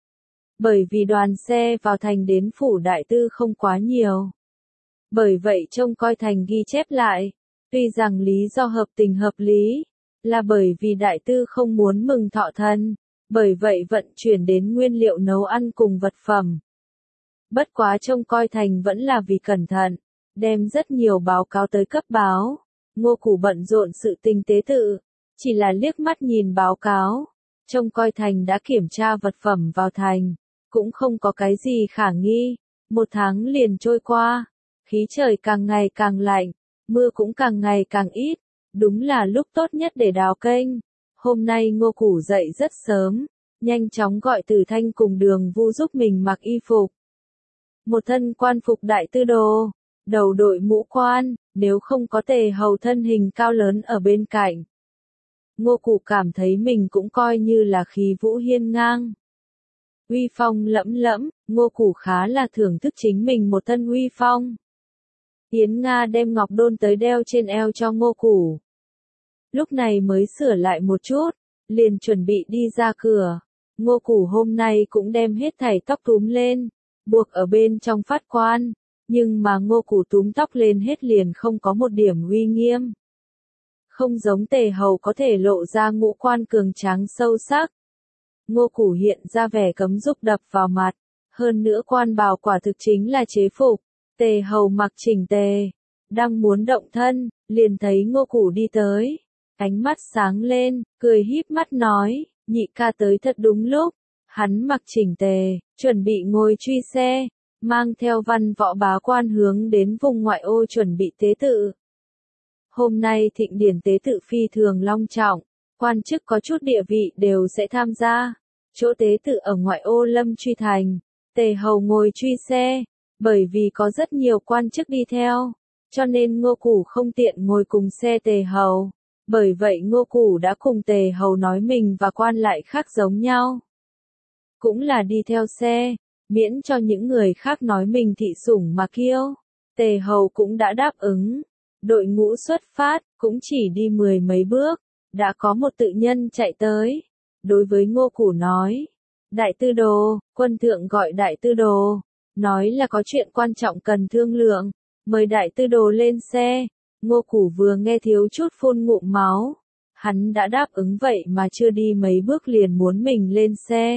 Bởi vì đoàn xe vào thành đến phủ Đại Tư Không quá nhiều. Bởi vậy trông coi thành ghi chép lại, tuy rằng lý do hợp tình hợp lý, là bởi vì Đại Tư Không muốn mừng thọ thân, bởi vậy vận chuyển đến nguyên liệu nấu ăn cùng vật phẩm. Bất quá trông coi thành vẫn là vì cẩn thận, đem rất nhiều báo cáo tới cấp báo. Ngô Củ bận rộn sự tình tế tự, chỉ là liếc mắt nhìn báo cáo, trông coi thành đã kiểm tra vật phẩm vào thành, cũng không có cái gì khả nghi. Một tháng liền trôi qua, khí trời càng ngày càng lạnh, mưa cũng càng ngày càng ít, đúng là lúc tốt nhất để đào kênh. Hôm nay Ngô Củ dậy rất sớm, nhanh chóng gọi Từ Thanh cùng Đường Vu giúp mình mặc y phục. Một thân quan phục đại tư đồ, đầu đội mũ quan, nếu không có Tề Hầu thân hình cao lớn ở bên cạnh. Ngô Củ cảm thấy mình cũng coi như là khí vũ hiên ngang. Uy phong lẫm lẫm, Ngô Củ khá là thưởng thức chính mình một thân uy phong. Yến Nga đem ngọc đôn tới đeo trên eo cho Ngô Củ. Lúc này mới sửa lại một chút, liền chuẩn bị đi ra cửa. Ngô Củ hôm nay cũng đem hết thảy tóc túm lên, buộc ở bên trong phát quan, nhưng mà Ngô Củ túm tóc lên hết liền không có một điểm uy nghiêm. Không giống Tề Hầu có thể lộ ra ngũ quan cường tráng sâu sắc. Ngô Củ hiện ra vẻ cấm dục đập vào mặt, hơn nữa quan bào quả thực chính là chế phục. Tề Hầu mặc chỉnh tề, đang muốn động thân, liền thấy Ngô Củ đi tới, ánh mắt sáng lên, cười híp mắt nói, nhị ca tới thật đúng lúc. Hắn mặc chỉnh tề, chuẩn bị ngồi truy xe, mang theo văn võ bá quan hướng đến vùng ngoại ô chuẩn bị tế tự. Hôm nay thịnh điển tế tự phi thường long trọng, quan chức có chút địa vị đều sẽ tham gia. Chỗ tế tự ở ngoại ô Lâm Truy Thành, Tề Hầu ngồi truy xe, bởi vì có rất nhiều quan chức đi theo, cho nên Ngô Củ không tiện ngồi cùng xe Tề Hầu. Bởi vậy Ngô Củ đã cùng Tề Hầu nói mình và quan lại khác giống nhau. Cũng là đi theo xe, miễn cho những người khác nói mình thị sủng mà kiêu. Tề Hầu cũng đã đáp ứng. Đội ngũ xuất phát, cũng chỉ đi 10 mấy bước, đã có một tự nhân chạy tới. Đối với Ngô Củ nói, Đại tư đồ, quân thượng gọi Đại tư đồ, nói là có chuyện quan trọng cần thương lượng, mời Đại tư đồ lên xe. Ngô Củ vừa nghe thiếu chút phun ngụm máu, hắn đã đáp ứng vậy mà chưa đi mấy bước liền muốn mình lên xe.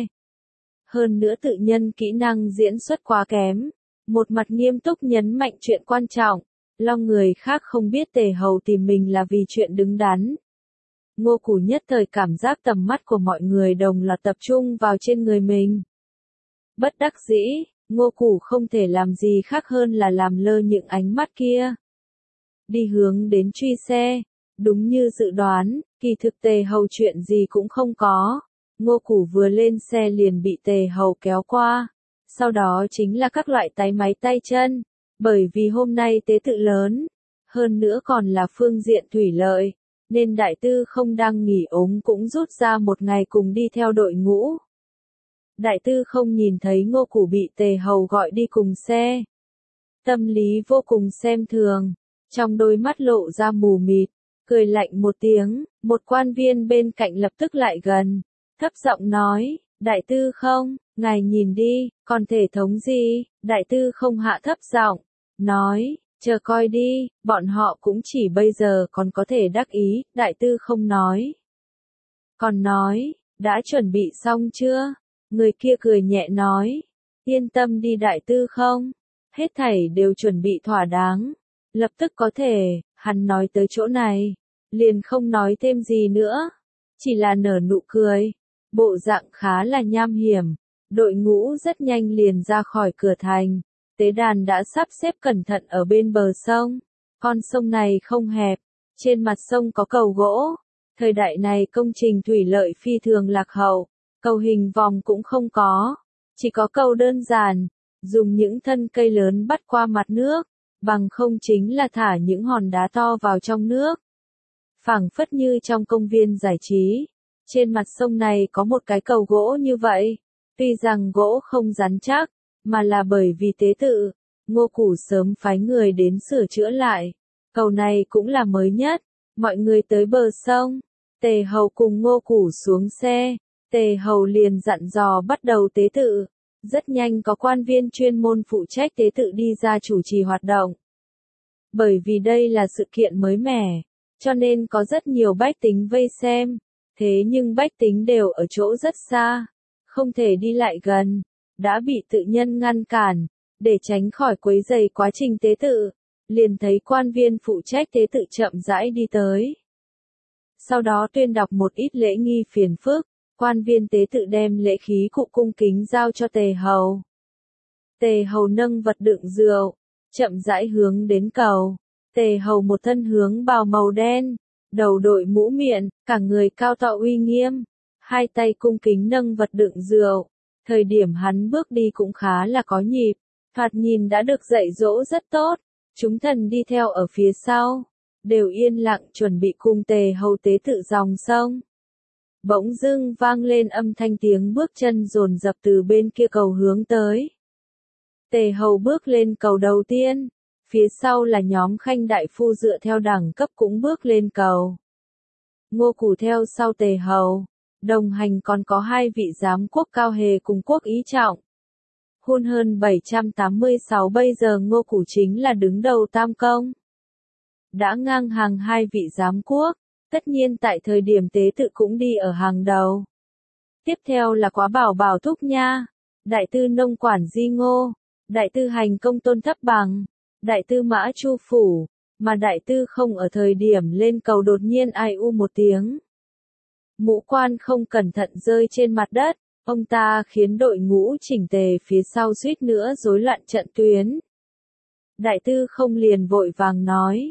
Hơn nữa tự nhân kỹ năng diễn xuất quá kém, một mặt nghiêm túc nhấn mạnh chuyện quan trọng, lo người khác không biết Tề Hầu tìm mình là vì chuyện đứng đắn. Ngô Củ nhất thời cảm giác tầm mắt của mọi người đồng loạt tập trung vào trên người mình. Bất đắc dĩ, Ngô Củ không thể làm gì khác hơn là làm lơ những ánh mắt kia. Đi hướng đến truy xe, đúng như dự đoán, kỳ thực Tề Hầu chuyện gì cũng không có. Ngô Củ vừa lên xe liền bị Tề Hầu kéo qua, sau đó chính là các loại tay máy tay chân, bởi vì hôm nay tế tự lớn, hơn nữa còn là phương diện thủy lợi, nên Đại Tư Không đang nghỉ ốm cũng rút ra một ngày cùng đi theo đội ngũ. Đại Tư Không nhìn thấy Ngô Củ bị Tề Hầu gọi đi cùng xe, tâm lý vô cùng xem thường, trong đôi mắt lộ ra mù mịt, cười lạnh một tiếng, một quan viên bên cạnh lập tức lại gần, thấp giọng nói, Đại Tư Không, ngài nhìn đi, còn thể thống gì? Đại Tư Không hạ thấp giọng, nói, chờ coi đi, bọn họ cũng chỉ bây giờ còn có thể đắc ý. Đại Tư Không nói, còn nói, đã chuẩn bị xong chưa? Người kia cười nhẹ nói, yên tâm đi Đại Tư Không, hết thảy đều chuẩn bị thỏa đáng, lập tức có thể. Hắn nói tới chỗ này, liền không nói thêm gì nữa, chỉ là nở nụ cười, bộ dạng khá là nham hiểm. Đội ngũ rất nhanh liền ra khỏi cửa thành, tế đàn đã sắp xếp cẩn thận ở bên bờ sông. Con sông này không hẹp, trên mặt sông có cầu gỗ, thời đại này công trình thủy lợi phi thường lạc hậu, Cầu hình vòng cũng không có, chỉ có cầu đơn giản, dùng những thân cây lớn bắt qua mặt nước, bằng không chính là thả những hòn đá to vào trong nước. Phảng phất như trong công viên giải trí, trên mặt sông này có một cái cầu gỗ như vậy, tuy rằng gỗ không rắn chắc, mà là bởi vì tế tự, Ngô Củ sớm phái người đến sửa chữa lại. Cầu này cũng là mới nhất, mọi người tới bờ sông, Tề Hầu cùng Ngô Củ xuống xe, Tề Hầu liền dặn dò bắt đầu tế tự. Rất nhanh có quan viên chuyên môn phụ trách tế tự đi ra chủ trì hoạt động. Bởi vì đây là sự kiện mới mẻ, cho nên có rất nhiều bách tính vây xem, thế nhưng bách tính đều ở chỗ rất xa, không thể đi lại gần, đã bị tự nhân ngăn cản, để tránh khỏi quấy rầy quá trình tế tự, liền thấy quan viên phụ trách tế tự chậm rãi đi tới. Sau đó tuyên đọc một ít lễ nghi phiền phức, quan viên tế tự đem lễ khí cụ cung kính giao cho Tề Hầu. Tề Hầu nâng vật đựng rượu, chậm rãi hướng đến cầu. Tề Hầu một thân hướng bào màu đen, đầu đội mũ miện, cả người cao to uy nghiêm, hai tay cung kính nâng vật đựng rượu. Thời điểm hắn bước đi cũng khá là có nhịp, thoạt nhìn đã được dạy dỗ rất tốt. Chúng thần đi theo ở phía sau, đều yên lặng chuẩn bị cùng Tề Hầu tế tự dòng sông. Bỗng dưng vang lên âm thanh tiếng bước chân dồn dập từ bên kia cầu hướng tới. Tề Hầu bước lên cầu đầu tiên, phía sau là nhóm khanh đại phu dựa theo đẳng cấp cũng bước lên cầu. Ngô Củ theo sau Tề Hầu, đồng hành còn có hai vị giám quốc Cao Hề cùng Quốc Ý Trọng. Hun hơn 786 bây giờ Ngô Củ chính là đứng đầu tam công. Đã ngang hàng hai vị giám quốc, tất nhiên tại thời điểm tế tự cũng đi ở hàng đầu. Tiếp theo là Quá Bảo Bảo Thúc Nha, Đại tư Nông Quản Di Ngô, Đại tư Hành Công Tôn Thấp Bằng, Đại tư Mã Chu Phủ, mà Đại tư không ở thời điểm lên cầu đột nhiên ai u một tiếng. Mũ quan không cẩn thận rơi trên mặt đất, ông ta khiến đội ngũ chỉnh tề phía sau suýt nữa rối loạn trận tuyến. Đại tư không liền vội vàng nói,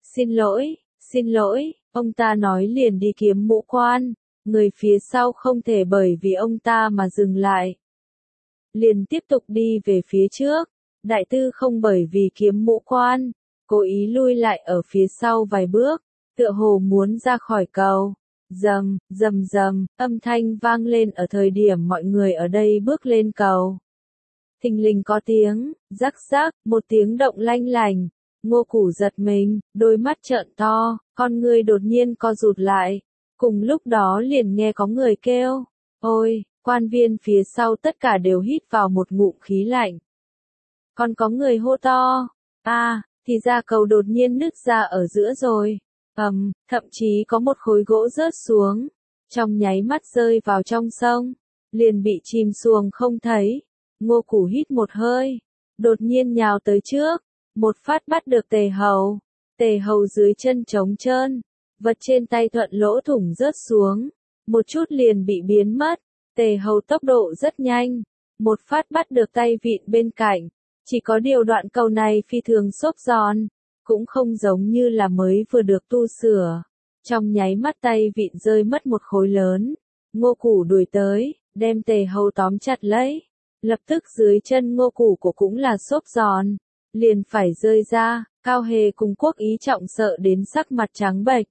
xin lỗi, ông ta nói liền đi kiếm mũ quan, người phía sau không thể bởi vì ông ta mà dừng lại. Liền tiếp tục đi về phía trước, đại tư không bởi vì kiếm mũ quan, cố ý lui lại ở phía sau vài bước, tựa hồ muốn ra khỏi cầu. Rầm, rầm rầm, âm thanh vang lên ở thời điểm mọi người ở đây bước lên cầu. Thình lình có tiếng, rắc rắc, một tiếng động lanh lành. Ngô Củ giật mình, đôi mắt trợn to, con người đột nhiên co rụt lại. Cùng lúc đó liền nghe có người kêu, ôi, quan viên phía sau tất cả đều hít vào một ngụm khí lạnh. Còn có người hô to, thì ra cầu đột nhiên nứt ra ở giữa rồi. Thậm chí có một khối gỗ rớt xuống, trong nháy mắt rơi vào trong sông, liền bị chìm xuồng không thấy. Ngô Củ hít một hơi, đột nhiên nhào tới trước, một phát bắt được Tề Hầu. Tề Hầu dưới chân trống trơn, vật trên tay thuận lỗ thủng rớt xuống, một chút liền bị biến mất. Tề Hầu tốc độ rất nhanh, một phát bắt được tay vịn bên cạnh, chỉ có điều đoạn cầu này phi thường xốp giòn, cũng không giống như là mới vừa được tu sửa. Trong nháy mắt tay vịn rơi mất một khối lớn, Ngô Củ đuổi tới, đem Tề Hầu tóm chặt lấy. Lập tức dưới chân Ngô Củ của cũng là xốp giòn, liền phải rơi ra. Cao Hề cùng Quốc Ý Trọng sợ đến sắc mặt trắng bệch.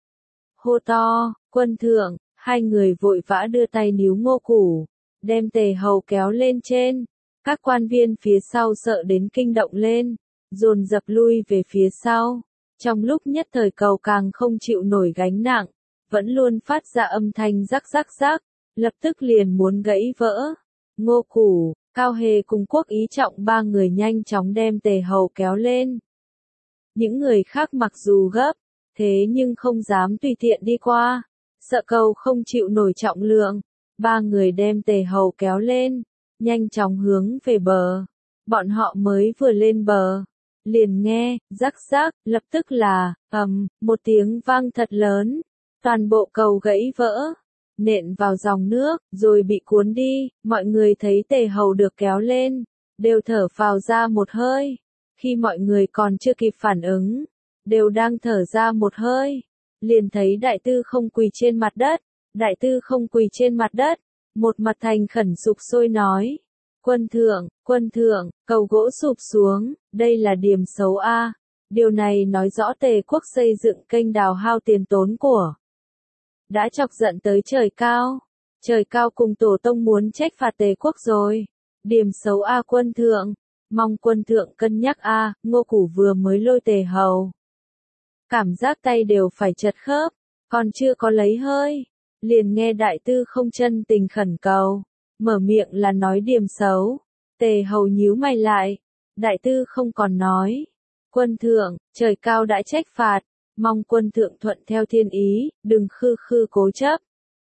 Hô to, quân thượng, hai người vội vã đưa tay níu Ngô Củ, đem Tề Hầu kéo lên trên. Các quan viên phía sau sợ đến kinh động lên, dồn dập lui về phía sau. Trong lúc nhất thời cầu càng không chịu nổi gánh nặng, vẫn luôn phát ra âm thanh rắc rắc rắc, lập tức liền muốn gãy vỡ. Ngô Củ, Cao Hề cùng Quốc Ý Trọng ba người nhanh chóng đem Tề Hầu kéo lên. Những người khác mặc dù gấp, thế nhưng không dám tùy tiện đi qua, sợ cầu không chịu nổi trọng lượng. Ba người đem Tề Hầu kéo lên, nhanh chóng hướng về bờ. Bọn họ mới vừa lên bờ, liền nghe, rắc rắc, lập tức là, một tiếng vang thật lớn, toàn bộ cầu gãy vỡ, nện vào dòng nước, rồi bị cuốn đi. Mọi người thấy Tề Hầu được kéo lên, đều thở phào ra một hơi. Khi mọi người còn chưa kịp phản ứng, đều đang thở ra một hơi, liền thấy đại tư không quỳ trên mặt đất. Đại tư không quỳ trên mặt đất, một mặt thành khẩn sục sôi nói. Quân thượng, cầu gỗ sụp xuống, đây là điểm xấu a. Điều này nói rõ Tề quốc xây dựng kênh đào hao tiền tốn của. Đã chọc giận tới trời cao. Trời cao cùng tổ tông muốn trách phạt Tề quốc rồi. Điểm xấu a quân thượng. Mong quân thượng cân nhắc a. Ngô Củ vừa mới lôi Tề hầu. Cảm giác tay đều phải chật khớp. Còn chưa có lấy hơi. Liền nghe đại tư không chân tình khẩn cầu. Mở miệng là nói điểm xấu. Tề hầu nhíu mày lại. Đại tư không còn nói. Quân thượng, trời cao đã trách phạt. Mong quân thượng thuận theo thiên ý, đừng khư khư cố chấp.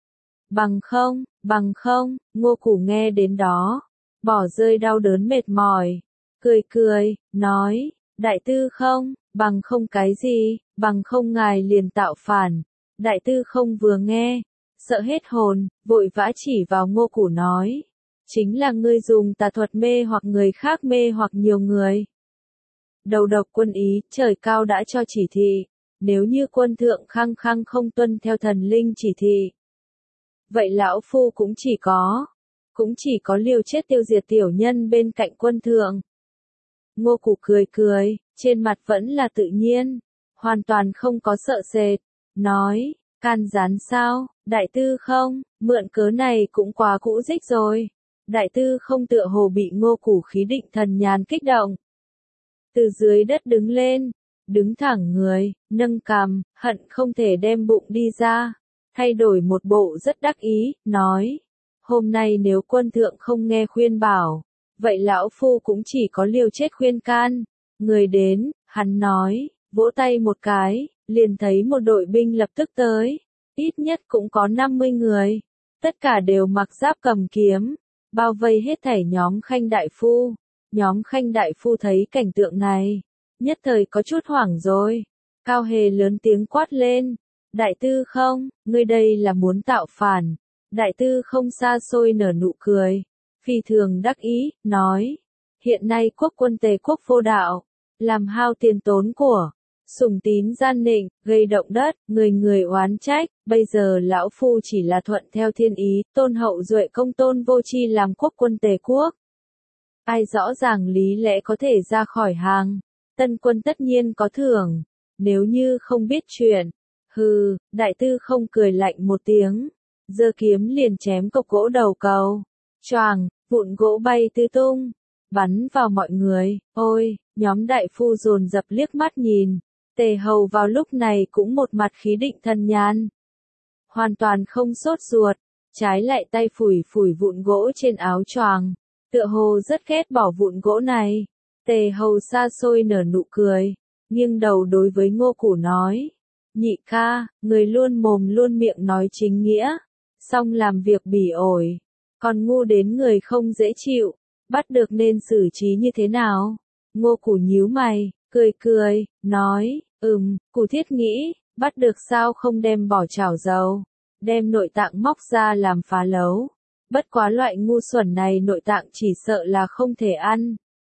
Bằng không, Ngô Củ nghe đến đó. Bỏ rơi đau đớn mệt mỏi. Cười, nói, đại tư không, bằng không cái gì, bằng không ngài liền tạo phản. Đại tư không vừa nghe, sợ hết hồn, vội vã chỉ vào Ngô Củ nói. Chính là ngươi dùng tà thuật mê hoặc người khác mê hoặc nhiều người. Đầu độc quân ý, trời cao đã cho chỉ thị. Nếu như quân thượng khăng khăng không tuân theo thần linh chỉ thị. Vậy lão phu cũng chỉ có liều chết tiêu diệt tiểu nhân bên cạnh quân thượng. Ngô Củ cười, trên mặt vẫn là tự nhiên. Hoàn toàn không có sợ sệt. Nói, can gián sao, đại tư không, mượn cớ này cũng quá cũ dích rồi. Đại tư không tựa hồ bị Ngô Củ khí định thần nhàn kích động. Từ dưới đất đứng lên, đứng thẳng người, nâng cằm, hận không thể đem bụng đi ra. Thay đổi một bộ rất đắc ý, nói. Hôm nay nếu quân thượng không nghe khuyên bảo, vậy lão phu cũng chỉ có liều chết khuyên can. Người đến, hắn nói, vỗ tay một cái, liền thấy một đội binh lập tức tới. Ít nhất cũng có 50 người. Tất cả đều mặc giáp cầm kiếm, bao vây hết thảy nhóm Khanh đại phu. Nhóm Khanh đại phu thấy cảnh tượng này, nhất thời có chút hoảng rồi. Cao Hề lớn tiếng quát lên. Đại tư không, ngươi đây là muốn tạo phản. Đại tư không xa xôi nở nụ cười. Phi thường đắc ý, nói. Hiện nay quốc quân Tề quốc vô đạo. Làm hao tiền tốn của. Sủng tín gian nịnh, gây động đất, người oán trách. Bây giờ lão phu chỉ là thuận theo thiên ý, tôn hậu duệ công tôn vô chi làm quốc quân Tề quốc. Ai rõ ràng lý lẽ có thể ra khỏi hàng. Tân quân tất nhiên có thưởng. Nếu như không biết chuyện. Hừ, đại tư không cười lạnh một tiếng. Giơ kiếm liền chém cọc gỗ đầu cầu. Choàng, vụn gỗ bay tứ tung. Bắn vào mọi người. Ôi, nhóm đại phu dồn dập liếc mắt nhìn. Tề hầu vào lúc này cũng một mặt khí định thần nhàn. Hoàn toàn không sốt ruột. Trái lại tay phủi vụn gỗ trên áo choàng. Tựa hồ rất ghét bỏ vụn gỗ này. Tề hầu xa xôi nở nụ cười. Nghiêng đầu đối với Ngô Củ nói. Nhị ca, người luôn mồm luôn miệng nói chính nghĩa. Xong làm việc bỉ ổi. Còn ngu đến người không dễ chịu. Bắt được nên xử trí như thế nào? Ngô Củ nhíu mày, cười, nói. Củ thiết nghĩ. Bắt được sao không đem bỏ chảo dầu. Đem nội tạng móc ra làm phá lấu. Bất quá loại ngu xuẩn này nội tạng chỉ sợ là không thể ăn.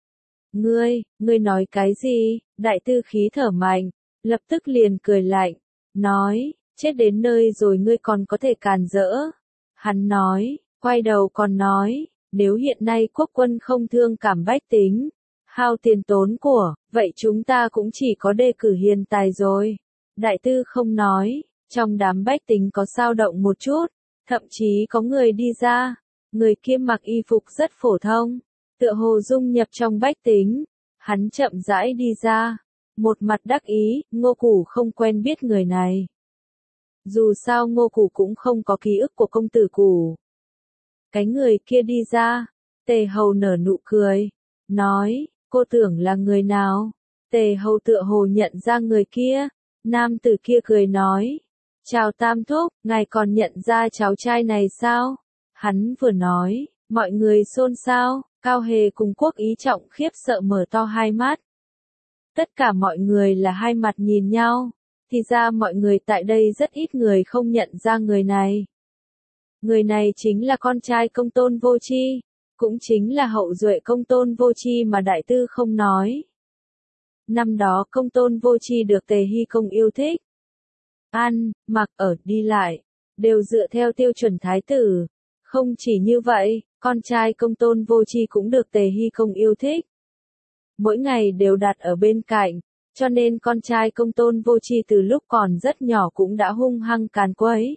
Ngươi nói cái gì? Đại tư khí thở mạnh, lập tức liền cười lạnh, nói, chết đến nơi rồi ngươi còn có thể càn rỡ. Hắn nói, quay đầu còn nói, nếu hiện nay quốc quân không thương cảm bách tính, hao tiền tốn của, vậy chúng ta cũng chỉ có đề cử hiền tài rồi. Đại tư không nói, trong đám bách tính có dao động một chút. Thậm chí có người đi ra, người kia mặc y phục rất phổ thông, tựa hồ dung nhập trong bách tính. Hắn chậm rãi đi ra, một mặt đắc ý, Ngô Củ không quen biết người này. Dù sao Ngô Củ cũng không có ký ức của công tử Củ. Cái người kia đi ra, Tề hầu nở nụ cười, nói, cô tưởng là người nào? Tề hầu tựa hồ nhận ra người kia, nam tử kia cười nói. Chào tam thúc, ngài còn nhận ra cháu trai này sao? Hắn vừa nói, mọi người xôn xao, Cao Hề cùng Quốc Ý Trọng khiếp sợ mở to hai mắt. Tất cả mọi người là hai mặt nhìn nhau, thì ra mọi người tại đây rất ít người không nhận ra người này. Người này chính là con trai công tôn vô chi, cũng chính là hậu duệ công tôn vô chi mà đại tư không nói. Năm đó công tôn vô chi được Tề Hy Công yêu thích. Ăn, mặc ở, đi lại, đều dựa theo tiêu chuẩn thái tử, Không chỉ như vậy, con trai Công Tôn Vô Chi cũng được Tề Hy Công yêu thích. Mỗi ngày đều đặt ở bên cạnh, cho nên con trai Công Tôn Vô Chi từ lúc còn rất nhỏ cũng đã hung hăng càn quấy.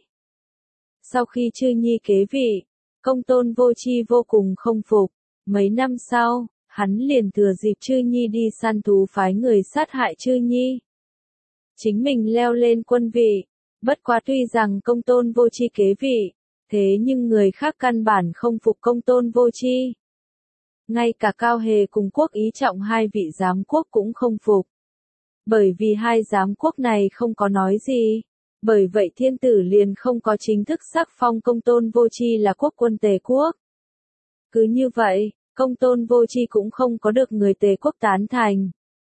Sau khi Chư Nhi kế vị, Công Tôn Vô Chi vô cùng không phục. Mấy năm sau, hắn liền thừa dịp Chư Nhi đi săn thú phái người sát hại Chư Nhi. Chính mình leo lên quân vị, bất quá tuy rằng Công Tôn Vô Chi kế vị, thế nhưng người khác căn bản không phục Công Tôn Vô Chi. Ngay cả Cao Hề cùng Quốc Ý Trọng hai vị giám quốc cũng không phục. Bởi vì hai giám quốc này không có nói gì. Bởi vậy thiên tử liền không có chính thức sắc phong Công Tôn Vô Chi là quốc quân Tề quốc. Cứ như vậy, Công Tôn Vô Chi cũng không có được người Tề quốc tán thành.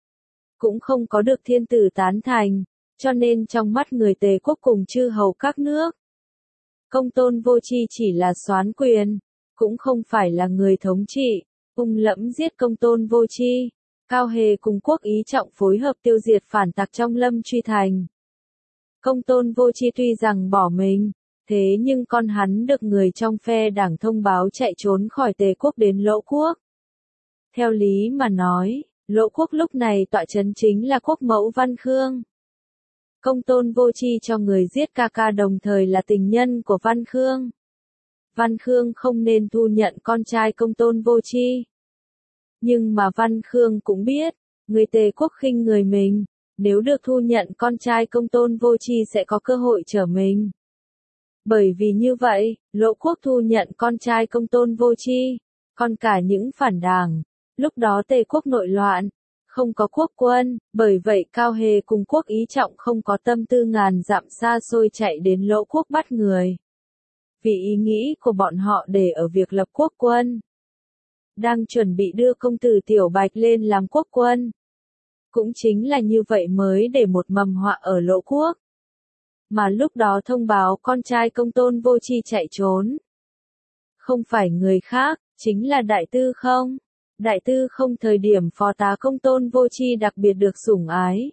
Cũng không có được thiên tử tán thành, cho nên trong mắt người Tề quốc cùng chư hầu các nước, Công Tôn Vô Chi chỉ là soán quyền, cũng không phải là người thống trị. Lẫm giết Công Tôn Vô Chi, Cao Hề cùng Quốc Ý Trọng phối hợp tiêu diệt phản tặc trong Lâm Truy Thành. Công Tôn Vô Chi tuy rằng bỏ mình, thế nhưng con hắn được người trong phe đảng thông báo chạy trốn khỏi Tề quốc đến Lỗ quốc. Theo lý mà nói, Lỗ quốc lúc này tọa trấn chính là quốc mẫu Văn Khương. Công Tôn Vô Chi cho người giết ca ca đồng thời là tình nhân của Văn Khương. Văn Khương không nên thu nhận con trai Công Tôn Vô Chi. Nhưng mà Văn Khương cũng biết, người Tề quốc khinh người mình, nếu được thu nhận con trai Công Tôn Vô Chi sẽ có cơ hội trở mình. Bởi vì như vậy, Lỗ quốc thu nhận con trai Công Tôn Vô Chi, còn cả những phản đảng. Lúc đó Tề quốc nội loạn, không có quốc quân, bởi vậy Cao Hề cùng Quốc Ý Trọng không có tâm tư ngàn dặm xa xôi chạy đến Lỗ quốc bắt người. Vì ý nghĩ của bọn họ để ở việc lập quốc quân. Đang chuẩn bị đưa công tử Tiểu Bạch lên làm quốc quân. Cũng chính là như vậy mới để một mầm họa ở Lỗ quốc. Mà lúc đó thông báo con trai Công Tôn Vô Chi chạy trốn. Không phải người khác, chính là Đại Tư Không. Đại Tư Không thời điểm phó tá Công Tôn Vô Chi đặc biệt được sủng ái.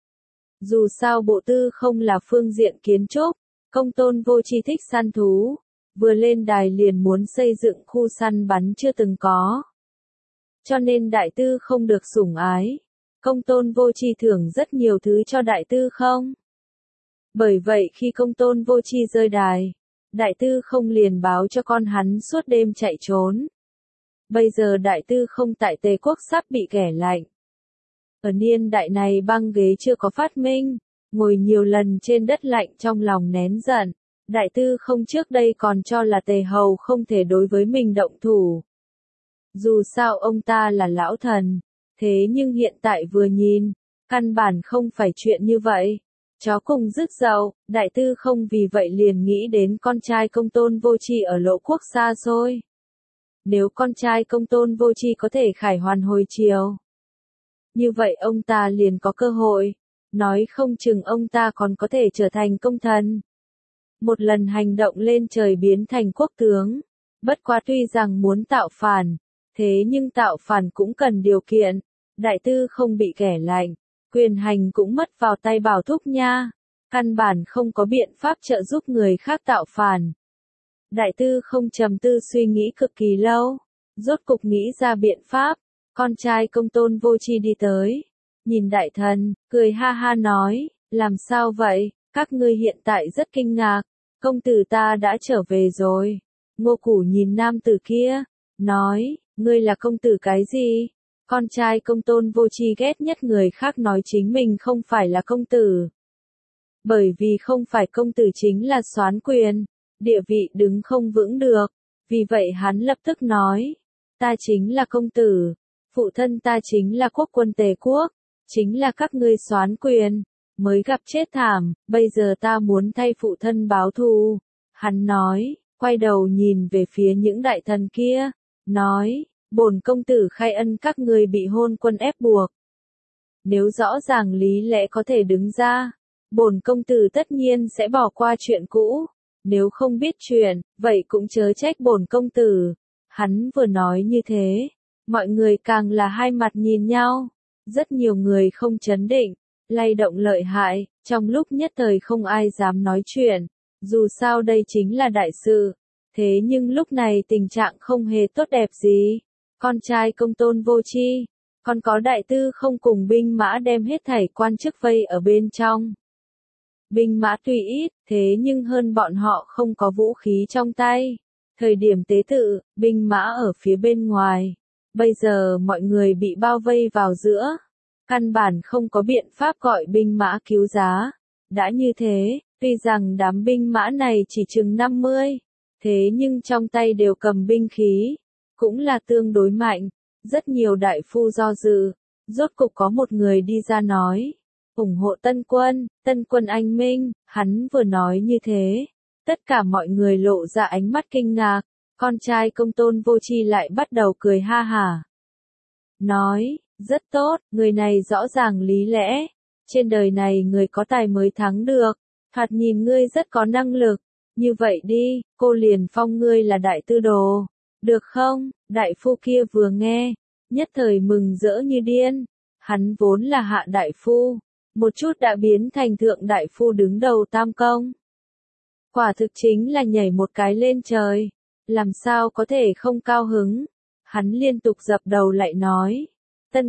Dù sao Bộ Tư Không là phương diện kiến trúc, Công Tôn Vô Chi thích săn thú, vừa lên đài liền muốn xây dựng khu săn bắn chưa từng có. Cho nên Đại Tư Không được sủng ái. Công Tôn Vô Chi thưởng rất nhiều thứ cho Đại Tư Không. Bởi vậy khi Công Tôn Vô Chi rơi đài, Đại Tư Không liền báo cho con hắn suốt đêm chạy trốn. Bây giờ Đại Tư Không tại Tề quốc sắp bị ghẻ lạnh. Ở niên đại này băng ghế chưa có phát minh, ngồi nhiều lần trên đất lạnh trong lòng nén giận. Đại Tư Không trước đây còn cho là Tề hầu không thể đối với mình động thủ. Dù sao ông ta là lão thần, thế nhưng hiện tại vừa nhìn, căn bản không phải chuyện như vậy. Chó cùng rước dậu, Đại Tư Không vì vậy liền nghĩ đến con trai Công Tôn Vô Chi ở Lỗ quốc xa xôi. Nếu con trai Công Tôn Vô Chi có thể khải hoàn hồi chiều, như vậy ông ta liền có cơ hội, nói không chừng ông ta còn có thể trở thành công thần. Một lần hành động lên trời biến thành quốc tướng, bất quá tuy rằng muốn tạo phản, thế nhưng tạo phản cũng cần điều kiện. Đại Tư Không bị ghẻ lạnh, quyền hành cũng mất vào tay Bảo Thúc nha, căn bản không có biện pháp trợ giúp người khác tạo phản. Đại Tư Không trầm tư suy nghĩ cực kỳ lâu, rốt cục nghĩ ra biện pháp. Con trai Công Tôn Vô Chi đi tới, nhìn đại thần, cười ha ha nói, làm sao vậy, các ngươi hiện tại rất kinh ngạc, công tử ta đã trở về rồi. Ngô Củ nhìn nam tử kia, nói, ngươi là công tử cái gì? Con trai Công Tôn Vô Chi ghét nhất người khác nói chính mình không phải là công tử. Bởi vì không phải công tử chính là soán quyền, địa vị đứng không vững được, vì vậy hắn lập tức nói, ta chính là công tử, phụ thân ta chính là quốc quân Tề quốc, chính là các ngươi soán quyền, mới gặp chết thảm, bây giờ ta muốn thay phụ thân báo thù. Hắn nói, quay đầu nhìn về phía những đại thần kia, nói, bổn công tử khai ân các ngươi bị hôn quân ép buộc. Nếu rõ ràng lý lẽ có thể đứng ra, bổn công tử tất nhiên sẽ bỏ qua chuyện cũ. Nếu không biết chuyện, vậy cũng chớ trách bổn công tử. Hắn vừa nói như thế, mọi người càng là hai mặt nhìn nhau. Rất nhiều người không chấn định, lay động lợi hại, trong lúc nhất thời không ai dám nói chuyện. Dù sao đây chính là đại sự, Thế nhưng lúc này tình trạng không hề tốt đẹp gì. Con trai công tôn vô chi, còn có đại tư không cùng binh mã đem hết thảy quan chức vây ở bên trong. Binh mã tuy ít, thế nhưng hơn bọn họ không có vũ khí trong tay. Thời điểm tế tự, binh mã ở phía bên ngoài. Bây giờ mọi người bị bao vây vào giữa. Căn bản không có biện pháp gọi binh mã cứu giá. Đã như thế, tuy rằng đám binh mã này chỉ chừng 50, thế nhưng trong tay đều cầm binh khí. Cũng là tương đối mạnh. Rất nhiều đại phu do dự. Rốt cục có một người đi ra nói. Ủng hộ Tân quân anh minh, hắn vừa nói như thế. Tất cả mọi người lộ ra ánh mắt kinh ngạc, con trai công tôn vô chi lại bắt đầu cười ha hả. Nói, rất tốt, người này rõ ràng lý lẽ. Trên đời này người có tài mới thắng được, thoạt nhìn ngươi rất có năng lực. Như vậy đi, cô liền phong ngươi là đại tư đồ. Được không? Đại phu kia vừa nghe, nhất thời mừng rỡ như điên. Hắn vốn là hạ đại phu, một chút đã biến thành thượng đại phu đứng đầu tam công. Quả thực chính là nhảy một cái lên trời, làm sao có thể không cao hứng. Hắn liên tục dập đầu lại nói, Tân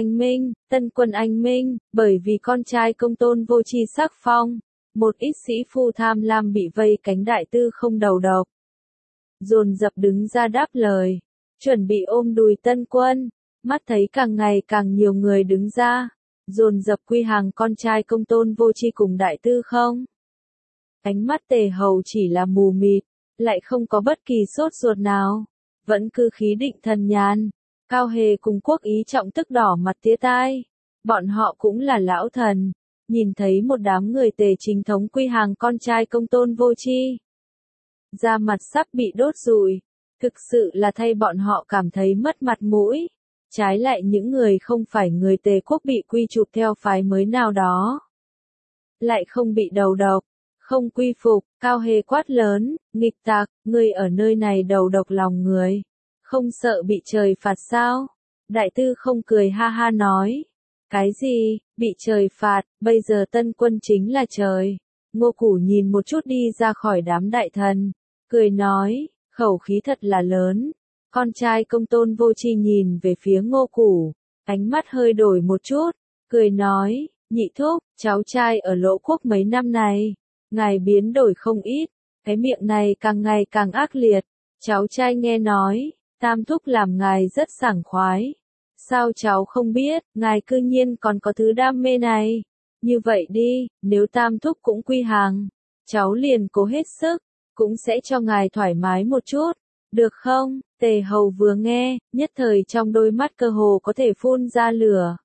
quân anh minh, bởi vì con trai công tôn vô chi sắc phong, một ít sĩ phu tham lam bị vây cánh đại tư không đầu độc. Dồn dập đứng ra đáp lời, chuẩn bị ôm đùi Tân quân, mắt thấy càng ngày càng nhiều người đứng ra, dồn dập quy hàng con trai công tôn vô chi cùng đại tư không. Ánh mắt Tề Hầu chỉ là mù mịt, lại không có bất kỳ sốt ruột nào, vẫn cứ khí định thần nhàn. Cao Hề cùng Quốc Ý Trọng tức đỏ mặt tía tai, bọn họ cũng là lão thần, nhìn thấy một đám người Tề chính thống quy hàng con trai công tôn vô chi. Da mặt sắp bị đốt rụi, thực sự là thay bọn họ cảm thấy mất mặt mũi. Trái lại những người không phải người Tề quốc bị quy chụp theo phái mới nào đó, lại không bị đầu độc, không quy phục. Cao Hề quát lớn, nghịch tặc, ngươi ở nơi này đầu độc lòng người, không sợ bị trời phạt sao? Đại tư không cười ha ha nói, cái gì, bị trời phạt, bây giờ Tân quân chính là trời. Ngô Củ nhìn một chút đi ra khỏi đám đại thần, cười nói, khẩu khí thật là lớn. Con trai công tôn vô chi nhìn về phía Ngô Củ, ánh mắt hơi đổi một chút, cười nói, nhị thúc, cháu trai ở Lỗ quốc mấy năm này, ngài biến đổi không ít, cái miệng này càng ngày càng ác liệt. Cháu trai nghe nói, tam thúc làm ngài rất sảng khoái. Sao cháu không biết, ngài cư nhiên còn có thứ đam mê này. Như vậy đi, nếu tam thúc cũng quy hàng, cháu liền cố hết sức, cũng sẽ cho ngài thoải mái một chút. Được không? Tề Hầu vừa nghe, nhất thời trong đôi mắt cơ hồ có thể phun ra lửa.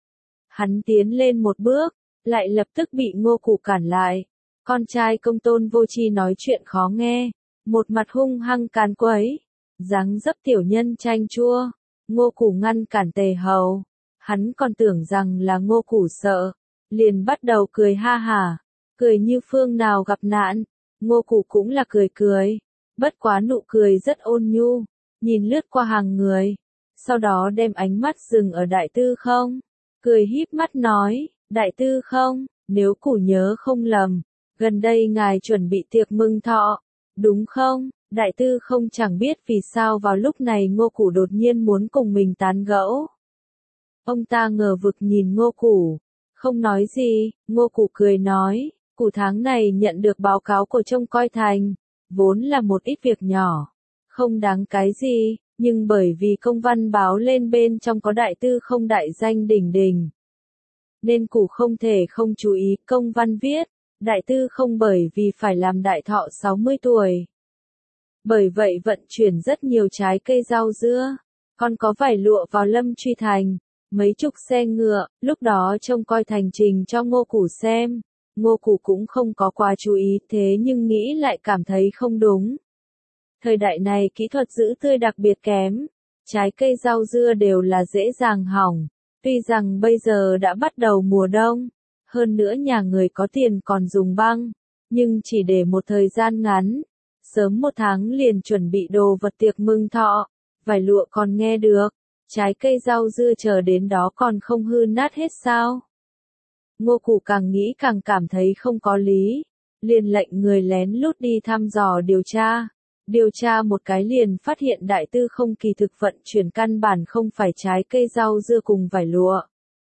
Hắn tiến lên một bước, lại lập tức bị Ngô Củ cản lại. Con trai công tôn vô chi nói chuyện khó nghe, một mặt hung hăng càn quấy, dáng dấp tiểu nhân chanh chua. Ngô Củ ngăn cản Tề Hầu, hắn còn tưởng rằng là Ngô Củ sợ, liền bắt đầu cười ha hả, cười như phương nào gặp nạn. Ngô Củ cũng là cười cười, bất quá nụ cười rất ôn nhu, nhìn lướt qua hàng người, sau đó đem ánh mắt dừng ở đại tư không, cười híp mắt nói, đại tư không, nếu Củ nhớ không lầm, gần đây ngài chuẩn bị tiệc mừng thọ, đúng không? Đại tư không chẳng biết vì sao vào lúc này Ngô Củ đột nhiên muốn cùng mình tán gẫu. Ông ta ngờ vực nhìn Ngô Củ, không nói gì. Ngô Củ cười nói, Củ tháng này nhận được báo cáo của trông coi thành, vốn là một ít việc nhỏ, không đáng cái gì, nhưng bởi vì công văn báo lên bên trong có đại tư không đại danh đỉnh đỉnh, nên Củ không thể không chú ý. Công văn viết, đại tư không bởi vì phải làm đại thọ 60 tuổi. Bởi vậy vận chuyển rất nhiều trái cây rau dưa, còn có vải lụa vào Lâm Truy Thành, mấy chục xe ngựa, lúc đó trông coi thành trình cho Ngô Củ xem. Ngô Củ cũng không có quá chú ý, thế nhưng nghĩ lại cảm thấy không đúng. Thời đại này kỹ thuật giữ tươi đặc biệt kém, trái cây rau dưa đều là dễ dàng hỏng, tuy rằng bây giờ đã bắt đầu mùa đông, hơn nữa nhà người có tiền còn dùng băng, nhưng chỉ để một thời gian ngắn. Sớm một tháng liền chuẩn bị đồ vật tiệc mừng thọ, vải lụa còn nghe được, trái cây rau dưa chờ đến đó còn không hư nát hết sao? Ngô Củ càng nghĩ càng cảm thấy không có lý, liền lệnh người lén lút đi thăm dò điều tra. Điều tra một cái liền phát hiện đại tư không kỳ thực vận chuyển căn bản không phải trái cây rau dưa cùng vải lụa,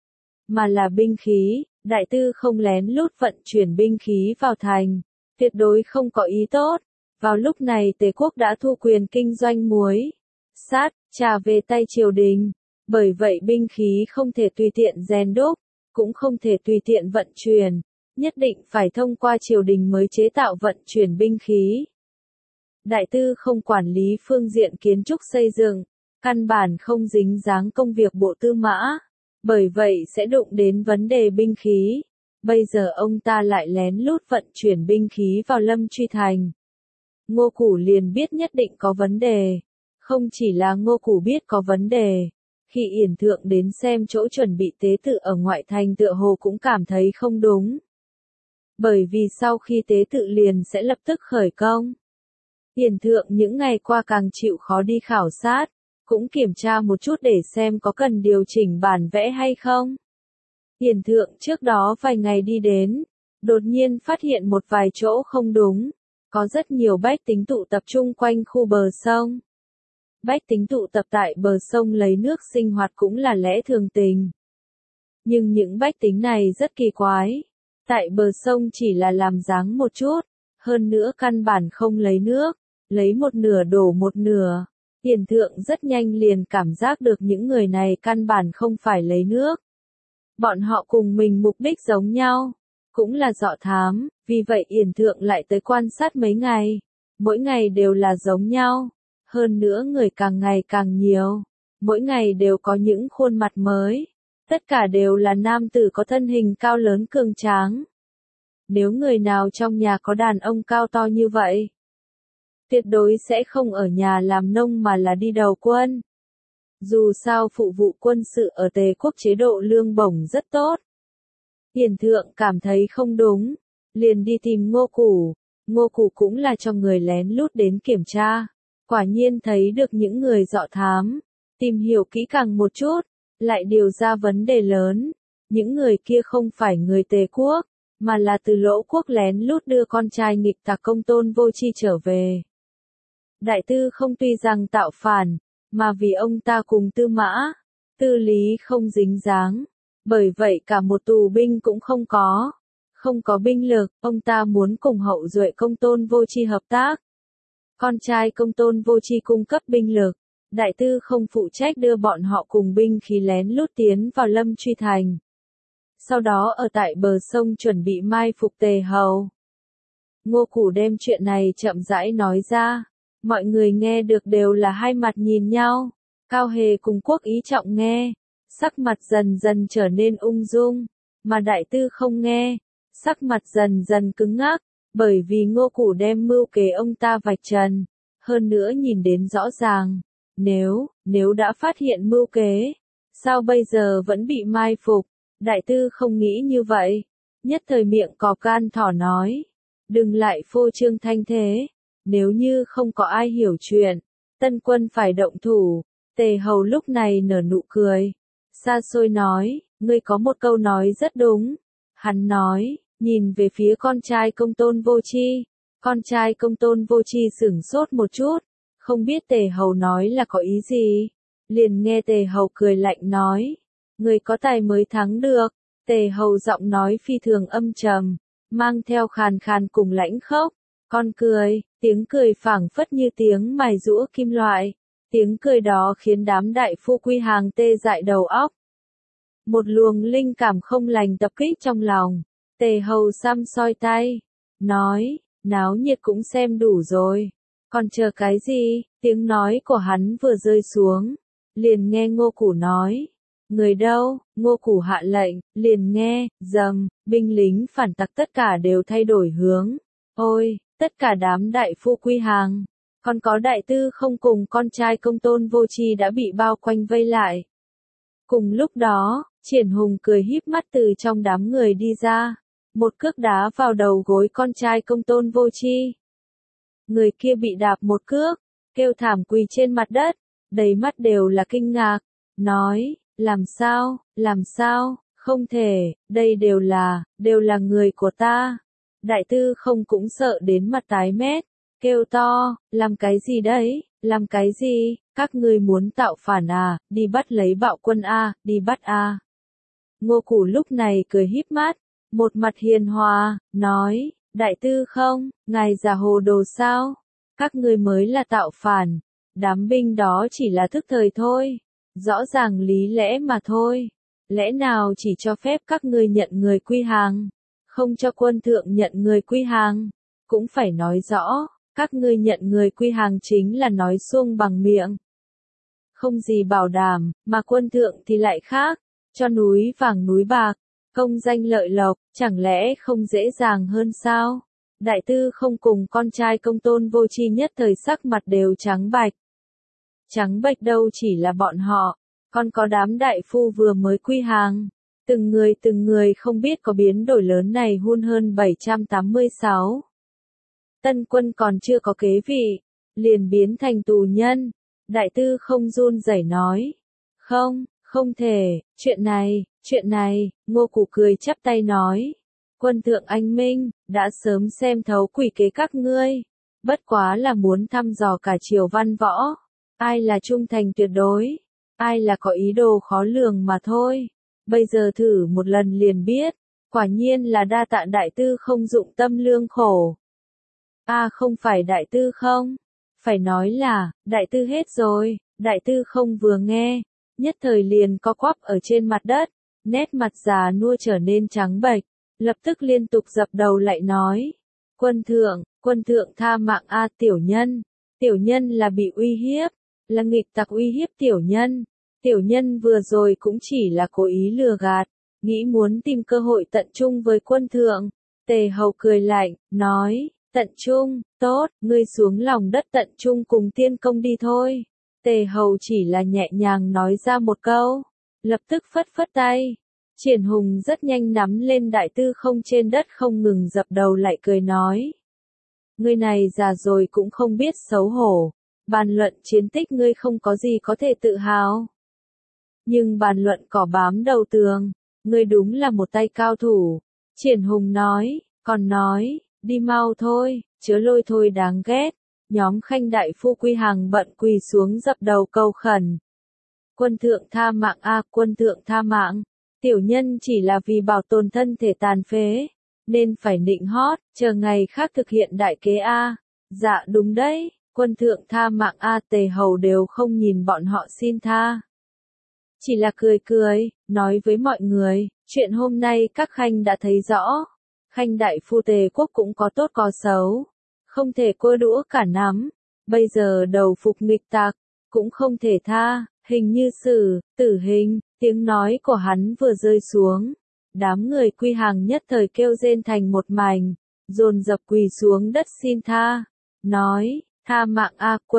mà là binh khí. Đại tư không lén lút vận chuyển binh khí vào thành, tuyệt đối không có ý tốt. Vào lúc này Tề quốc đã thu quyền kinh doanh muối, sắt, trà về tay triều đình, bởi vậy binh khí không thể tùy tiện rèn đúc, cũng không thể tùy tiện vận chuyển, nhất định phải thông qua triều đình mới chế tạo vận chuyển binh khí. Đại tư không quản lý phương diện kiến trúc xây dựng, căn bản không dính dáng công việc bộ tư mã, bởi vậy sẽ đụng đến vấn đề binh khí. Bây giờ ông ta lại lén lút vận chuyển binh khí vào Lâm Truy Thành. Ngô Củ liền biết nhất định có vấn đề. Không chỉ là Ngô Củ biết có vấn đề, khi Yển Thượng đến xem chỗ chuẩn bị tế tự ở ngoại thành tựa hồ cũng cảm thấy không đúng. Bởi vì sau khi tế tự liền sẽ lập tức khởi công. Yển Thượng những ngày qua càng chịu khó đi khảo sát, cũng kiểm tra một chút để xem có cần điều chỉnh bản vẽ hay không. Yển Thượng trước đó vài ngày đi đến, đột nhiên phát hiện một vài chỗ không đúng, có rất nhiều bách tính tụ tập trung quanh khu bờ sông. Bách tính tụ tập tại bờ sông lấy nước sinh hoạt cũng là lẽ thường tình. Nhưng những bách tính này rất kỳ quái, tại bờ sông chỉ là làm dáng một chút, hơn nữa căn bản không lấy nước, lấy một nửa đổ một nửa. Yển Thượng rất nhanh liền cảm giác được những người này căn bản không phải lấy nước. Bọn họ cùng mình mục đích giống nhau, cũng là dọ thám, vì vậy Yển Thượng lại tới quan sát mấy ngày. Mỗi ngày đều là giống nhau, hơn nữa người càng ngày càng nhiều, mỗi ngày đều có những khuôn mặt mới, tất cả đều là nam tử có thân hình cao lớn cường tráng. Nếu người nào trong nhà có đàn ông cao to như vậy, tuyệt đối sẽ không ở nhà làm nông mà là đi đầu quân. Dù sao phụ vụ quân sự ở Tề quốc chế độ lương bổng rất tốt. Yển Thượng cảm thấy không đúng, liền đi tìm Ngô Củ. Ngô Củ cũng là cho người lén lút đến kiểm tra, quả nhiên thấy được những người dọ thám, tìm hiểu kỹ càng một chút, lại điều ra vấn đề lớn. Những người kia không phải người Tề quốc, mà là từ Lỗ quốc lén lút đưa con trai nghịch tặc Công Tôn Vô Chi trở về. Đại tư không tuy rằng tạo phản, mà vì ông ta cùng Tư Mã, Tư Lý không dính dáng, bởi vậy cả một tù binh cũng không có. Không có binh lực, ông ta muốn cùng hậu duệ Công Tôn Vô Chi hợp tác. Con trai Công Tôn Vô Chi cung cấp binh lực, đại tư không phụ trách đưa bọn họ cùng binh khí lén lút tiến vào Lâm Truy Thành. Sau đó ở tại bờ sông chuẩn bị mai phục Tề Hầu. Ngô Củ đem chuyện này chậm rãi nói ra, mọi người nghe được đều là hai mặt nhìn nhau. Cao Hề cùng Quốc Ý Trọng nghe, sắc mặt dần dần trở nên ung dung, mà đại tư không nghe, sắc mặt dần dần cứng ngắc, bởi vì Ngô Củ đem mưu kế ông ta vạch trần, hơn nữa nhìn đến rõ ràng, nếu đã phát hiện mưu kế, sao bây giờ vẫn bị mai phục? Đại tư không nghĩ như vậy, nhất thời miệng cọp gan thỏ nói, đừng lại phô trương thanh thế, nếu như không có ai hiểu chuyện, tân quân phải động thủ. Tề Hầu lúc này nở nụ cười, xa xôi nói, ngươi có một câu nói rất đúng. Hắn nói, nhìn về phía con trai Công Tôn Vô Chi, con trai Công Tôn Vô Chi sửng sốt một chút, không biết Tề Hầu nói là có ý gì. Liền nghe Tề Hầu cười lạnh nói, người có tài mới thắng được. Tề Hầu giọng nói phi thường âm trầm, mang theo khàn khàn cùng lãnh khốc, con cười, tiếng cười phảng phất như tiếng mài giũa kim loại. Tiếng cười đó khiến đám đại phu quy hàng tê dại đầu óc. Một luồng linh cảm không lành tập kích trong lòng. Tề Hầu xăm soi tay, nói, náo nhiệt cũng xem đủ rồi, còn chờ cái gì? Tiếng nói của hắn vừa rơi xuống, liền nghe Ngô Củ nói, người đâu? Ngô Củ hạ lệnh, liền nghe, rầm, binh lính phản tặc tất cả đều thay đổi hướng. Ôi, tất cả đám đại phu quy hàng, còn có đại tư không cùng con trai Công Tôn Vô Chi đã bị bao quanh vây lại. Cùng lúc đó, Triển Hùng cười híp mắt từ trong đám người đi ra, một cước đá vào đầu gối con trai Công Tôn Vô Chi. Người kia bị đạp một cước, kêu thảm quỳ trên mặt đất, đầy mắt đều là kinh ngạc, nói, làm sao, không thể, đây đều là người của ta. Đại tư không cũng sợ đến mặt tái mét, kêu to, làm cái gì đấy, làm cái gì, các ngươi muốn tạo phản à, đi bắt lấy bạo quân à, đi bắt à. Ngô Củ lúc này cười híp mắt, một mặt hiền hòa, nói, đại tư không, ngài già hồ đồ sao, các ngươi mới là tạo phản, đám binh đó chỉ là thức thời thôi, rõ ràng lý lẽ mà thôi, lẽ nào chỉ cho phép các ngươi nhận người quy hàng, không cho quân thượng nhận người quy hàng, cũng phải nói rõ, các ngươi nhận người quy hàng chính là nói suông bằng miệng. Không gì bảo đảm, mà quân thượng thì lại khác, cho núi vàng núi bạc, công danh lợi lộc, chẳng lẽ không dễ dàng hơn sao? Đại tư không cùng con trai Công Tôn Vô Chi nhất thời sắc mặt đều trắng bạch. Trắng bệch đâu chỉ là bọn họ, còn có đám đại phu vừa mới quy hàng. Từng người không biết có biến đổi lớn này hun hơn 786. Tân quân còn chưa có kế vị, liền biến thành tù nhân. Đại tư không run rẩy nói. Không thể, chuyện này, Ngô Củ cười chắp tay nói. Quân thượng anh minh, đã sớm xem thấu quỷ kế các ngươi. Bất quá là muốn thăm dò cả triều văn võ. Ai là trung thành tuyệt đối, ai là có ý đồ khó lường mà thôi. Bây giờ thử một lần liền biết, quả nhiên là đa tạ đại tư không dụng tâm lương khổ. Không phải đại tư không, phải nói là, đại tư hết rồi, đại tư không vừa nghe, nhất thời liền co quắp ở trên mặt đất, nét mặt già nua trở nên trắng bệch, lập tức liên tục dập đầu lại nói, quân thượng tha mạng tiểu nhân là bị uy hiếp, là nghịch tặc uy hiếp tiểu nhân vừa rồi cũng chỉ là cố ý lừa gạt, nghĩ muốn tìm cơ hội tận trung với quân thượng. Tề Hầu cười lạnh, nói, tận trung, tốt, ngươi xuống lòng đất tận trung cùng tiên công đi thôi. Tề Hầu chỉ là nhẹ nhàng nói ra một câu, lập tức phất phất tay. Triển Hùng rất nhanh nắm lên đại tư không trên đất không ngừng dập đầu lại cười nói. Ngươi này già rồi cũng không biết xấu hổ, bàn luận chiến tích ngươi không có gì có thể tự hào. Nhưng bàn luận cỏ bám đầu tường, ngươi đúng là một tay cao thủ. Triển Hùng nói, còn nói, đi mau thôi, chớ lôi thôi đáng ghét. Nhóm Khanh đại phu quy hàng bận quỳ xuống dập đầu cầu khẩn. Quân thượng tha mạng quân thượng tha mạng. Tiểu nhân chỉ là vì bảo tồn thân thể tàn phế, nên phải nịnh hót, chờ ngày khác thực hiện đại kế Dạ đúng đấy, quân thượng tha mạng Tề Hầu đều không nhìn bọn họ xin tha. Chỉ là cười, nói với mọi người, chuyện hôm nay các khanh đã thấy rõ. Khanh đại phu Tề quốc cũng có tốt có xấu, không thể cua đũa cả nắm, bây giờ đầu phục nghịch tặc, cũng không thể tha, hình như tử hình. Tiếng nói của hắn vừa rơi xuống, đám người quy hàng nhất thời kêu rên thành một mảnh, dồn dập quỳ xuống đất xin tha, nói, tha mạng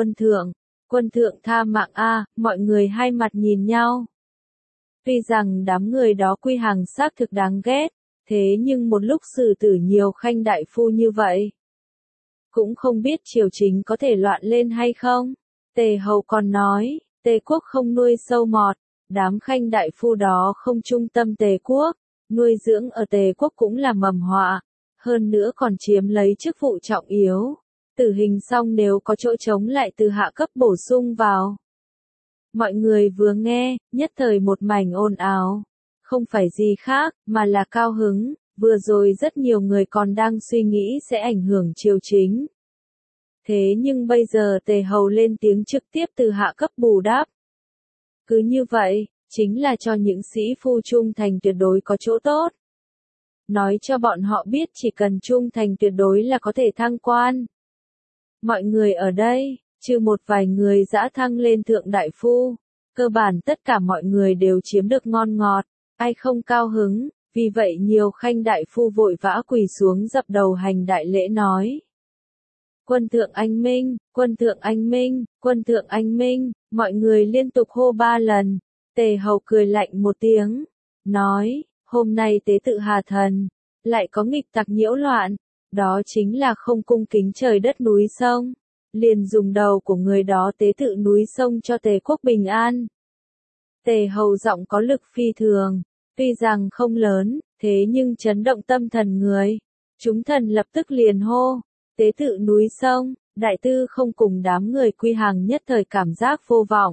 quân thượng tha mạng mọi người hai mặt nhìn nhau. Tuy rằng đám người đó quy hàng xác thực đáng ghét, thế nhưng một lúc xử tử nhiều khanh đại phu như vậy, cũng không biết triều chính có thể loạn lên hay không. Tề Hầu còn nói, Tề quốc không nuôi sâu mọt. Đám khanh đại phu đó không trung tâm Tề quốc, nuôi dưỡng ở Tề quốc cũng là mầm họa, hơn nữa còn chiếm lấy chức vụ trọng yếu. Tử hình xong nếu có chỗ trống lại từ hạ cấp bổ sung vào. Mọi người vừa nghe, nhất thời một mảnh ồn ào, không phải gì khác, mà là cao hứng, vừa rồi rất nhiều người còn đang suy nghĩ sẽ ảnh hưởng triều chính. Thế nhưng bây giờ Tề Hầu lên tiếng trực tiếp từ hạ cấp bù đắp. Cứ như vậy, chính là cho những sĩ phu trung thành tuyệt đối có chỗ tốt. Nói cho bọn họ biết chỉ cần trung thành tuyệt đối là có thể thăng quan. Mọi người ở đây, trừ một vài người dã thăng lên thượng đại phu, cơ bản tất cả mọi người đều chiếm được ngon ngọt, ai không cao hứng, vì vậy nhiều khanh đại phu vội vã quỳ xuống dập đầu hành đại lễ nói. Quân thượng anh minh, quân thượng anh minh, quân thượng anh minh, mọi người liên tục hô 3 lần. Tề Hầu cười lạnh một tiếng, nói, hôm nay tế tự Hà Thần, lại có nghịch tặc nhiễu loạn, đó chính là không cung kính trời đất núi sông, liền dùng đầu của người đó tế tự núi sông cho Tề quốc bình an. Tề Hầu giọng có lực phi thường, tuy rằng không lớn, thế nhưng chấn động tâm thần người. Chúng thần lập tức liền hô, tế tự núi sông, Đại tư không cùng đám người quy hàng nhất thời cảm giác vô vọng.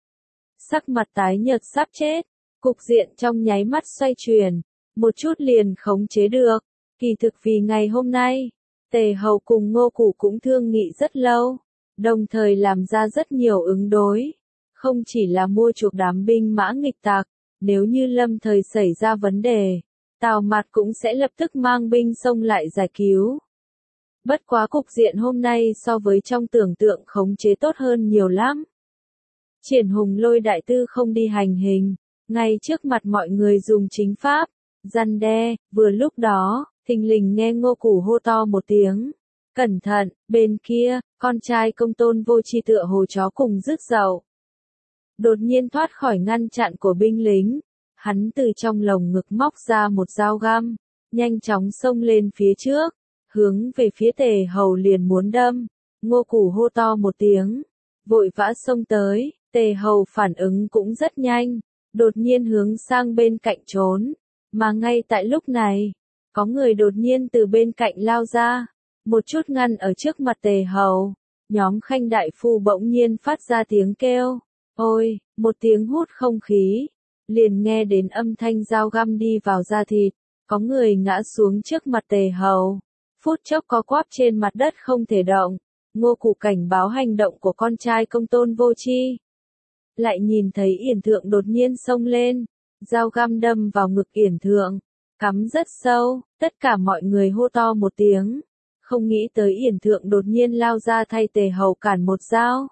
Sắc mặt tái nhợt sắp chết, cục diện trong nháy mắt xoay chuyển, một chút liền khống chế được. Kỳ thực vì ngày hôm nay, Tề Hầu cùng Ngô Củ cũng thương nghị rất lâu, đồng thời làm ra rất nhiều ứng đối. Không chỉ là mua chuộc đám binh mã nghịch tặc, nếu như lâm thời xảy ra vấn đề, Tào Mạt cũng sẽ lập tức mang binh xông lại giải cứu. Bất quá cục diện hôm nay so với trong tưởng tượng khống chế tốt hơn nhiều lắm. Triển Hùng lôi đại tư không đi hành hình, ngay trước mặt mọi người dùng chính pháp, răn đe, vừa lúc đó, thình lình nghe Ngô Củ hô to một tiếng. Cẩn thận, bên kia, con trai Công Tôn Vô Chi tựa hồ chó cùng rước dậu. Đột nhiên thoát khỏi ngăn chặn của binh lính, hắn từ trong lồng ngực móc ra một dao găm, nhanh chóng xông lên phía trước, hướng về phía Tề Hầu liền muốn đâm. Ngô Củ hô to một tiếng, vội vã xông tới, Tề Hầu phản ứng cũng rất nhanh, đột nhiên hướng sang bên cạnh trốn, mà ngay tại lúc này, có người đột nhiên từ bên cạnh lao ra, một chút ngăn ở trước mặt Tề Hầu. Nhóm Khanh đại phu bỗng nhiên phát ra tiếng kêu, ôi, một tiếng hút không khí, liền nghe đến âm thanh dao găm đi vào da thịt, có người ngã xuống trước mặt Tề Hầu, phút chốc co quắp trên mặt đất không thể động. Ngô Củ cảnh báo hành động của con trai Công Tôn Vô Chi. Lại nhìn thấy Yển Thượng đột nhiên xông lên, dao găm đâm vào ngực Yển Thượng, cắm rất sâu, tất cả mọi người hô to một tiếng, không nghĩ tới Yển Thượng đột nhiên lao ra thay Tề Hầu cản một dao.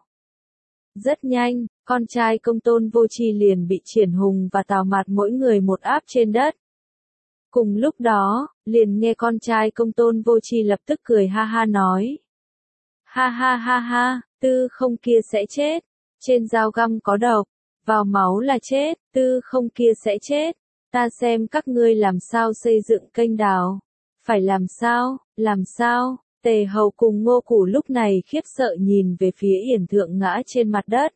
Rất nhanh, con trai Công Tôn Vô Chi liền bị Triển Hùng và Tào Mạt mỗi người một áp trên đất. Cùng lúc đó, liền nghe con trai Công Tôn Vô Chi lập tức cười ha ha nói. Ha ha ha ha, tư không kia sẽ chết, trên dao găm có độc, vào máu là chết, tư không kia sẽ chết, ta xem các ngươi làm sao xây dựng kênh đào, phải làm sao, Tề Hầu cùng Ngô Củ lúc này khiếp sợ nhìn về phía Yển Thượng ngã trên mặt đất.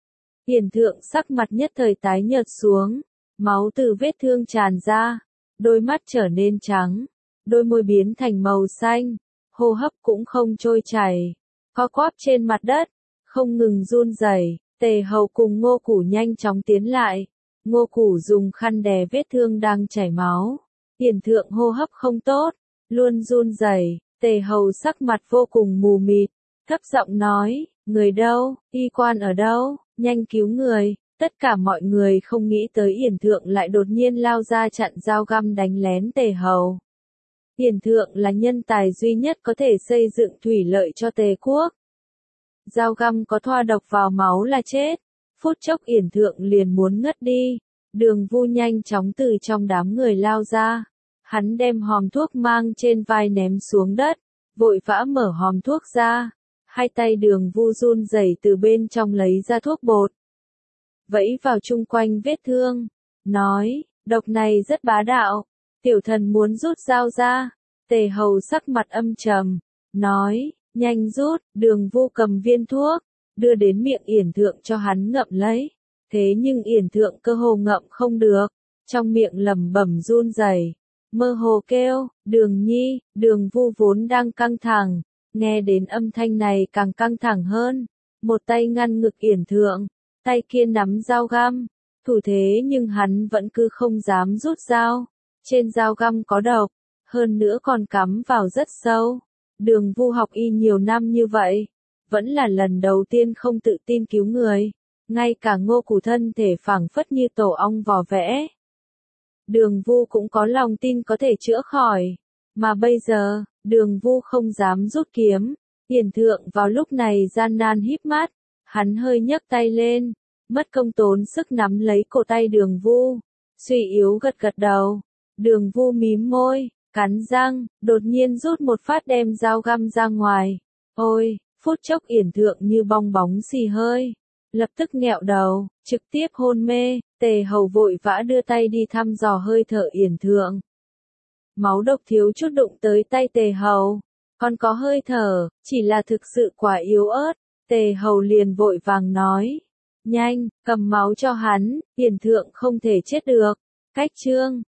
Yển Thượng sắc mặt nhất thời tái nhợt xuống, máu từ vết thương tràn ra, đôi mắt trở nên trắng, đôi môi biến thành màu xanh, hô hấp cũng không trôi chảy, co quắp trên mặt đất, không ngừng run rẩy. Tề Hầu cùng Ngô Củ nhanh chóng tiến lại, Ngô Củ dùng khăn đè vết thương đang chảy máu. Yển Thượng hô hấp không tốt, luôn run rẩy. Tề Hầu sắc mặt vô cùng mù mịt, thấp giọng nói, người đâu, y quan ở đâu, nhanh cứu người. Tất cả mọi người không nghĩ tới Yển Thượng lại đột nhiên lao ra chặn dao găm đánh lén Tề Hầu. Yển Thượng là nhân tài duy nhất có thể xây dựng thủy lợi cho Tề quốc. Dao găm có thoa độc vào máu là chết, phút chốc Yển Thượng liền muốn ngất đi. Đường Vu nhanh chóng từ trong đám người lao ra, hắn đem hòm thuốc mang trên vai ném xuống đất, vội vã mở hòm thuốc ra, hai tay Đường Vu run rẩy từ bên trong lấy ra thuốc bột, vẫy vào chung quanh vết thương, nói, độc này rất bá đạo, tiểu thần muốn rút dao ra. Tề Hầu sắc mặt âm trầm, nói, nhanh rút. Đường Vu cầm viên thuốc, đưa đến miệng Yển Thượng cho hắn ngậm lấy, thế nhưng Yển Thượng cơ hồ ngậm không được, trong miệng lẩm bẩm run rẩy, mơ hồ kêu, Đường Nhi. Đường Vu vốn đang căng thẳng, nghe đến âm thanh này càng căng thẳng hơn, một tay ngăn ngực Yển Thượng, tay kia nắm dao găm, thủ thế nhưng hắn vẫn cứ không dám rút dao, trên dao găm có độc, hơn nữa còn cắm vào rất sâu. Đường Vu học y nhiều năm như vậy, vẫn là lần đầu tiên không tự tin cứu người, ngay cả Ngô Củ thân thể phảng phất như tổ ong vò vẽ. Đường Vu cũng có lòng tin có thể chữa khỏi, mà bây giờ, Đường Vu không dám rút kiếm. Yển Thượng vào lúc này gian nan híp mắt, hắn hơi nhấc tay lên, mất công tốn sức nắm lấy cổ tay Đường Vu, suy yếu gật gật đầu. Đường Vu mím môi, cắn răng, đột nhiên rút một phát đem dao găm ra ngoài. Ôi, phút chốc Yển Thượng như bong bóng xì hơi, lập tức nghẹo đầu, trực tiếp hôn mê. Tề Hầu vội vã đưa tay đi thăm dò hơi thở Yển Thượng. Máu độc thiếu chút đụng tới tay Tề Hầu, còn có hơi thở, chỉ là thực sự quá yếu ớt. Tề Hầu liền vội vàng nói, nhanh, cầm máu cho hắn, Yển Thượng không thể chết được. Cách chương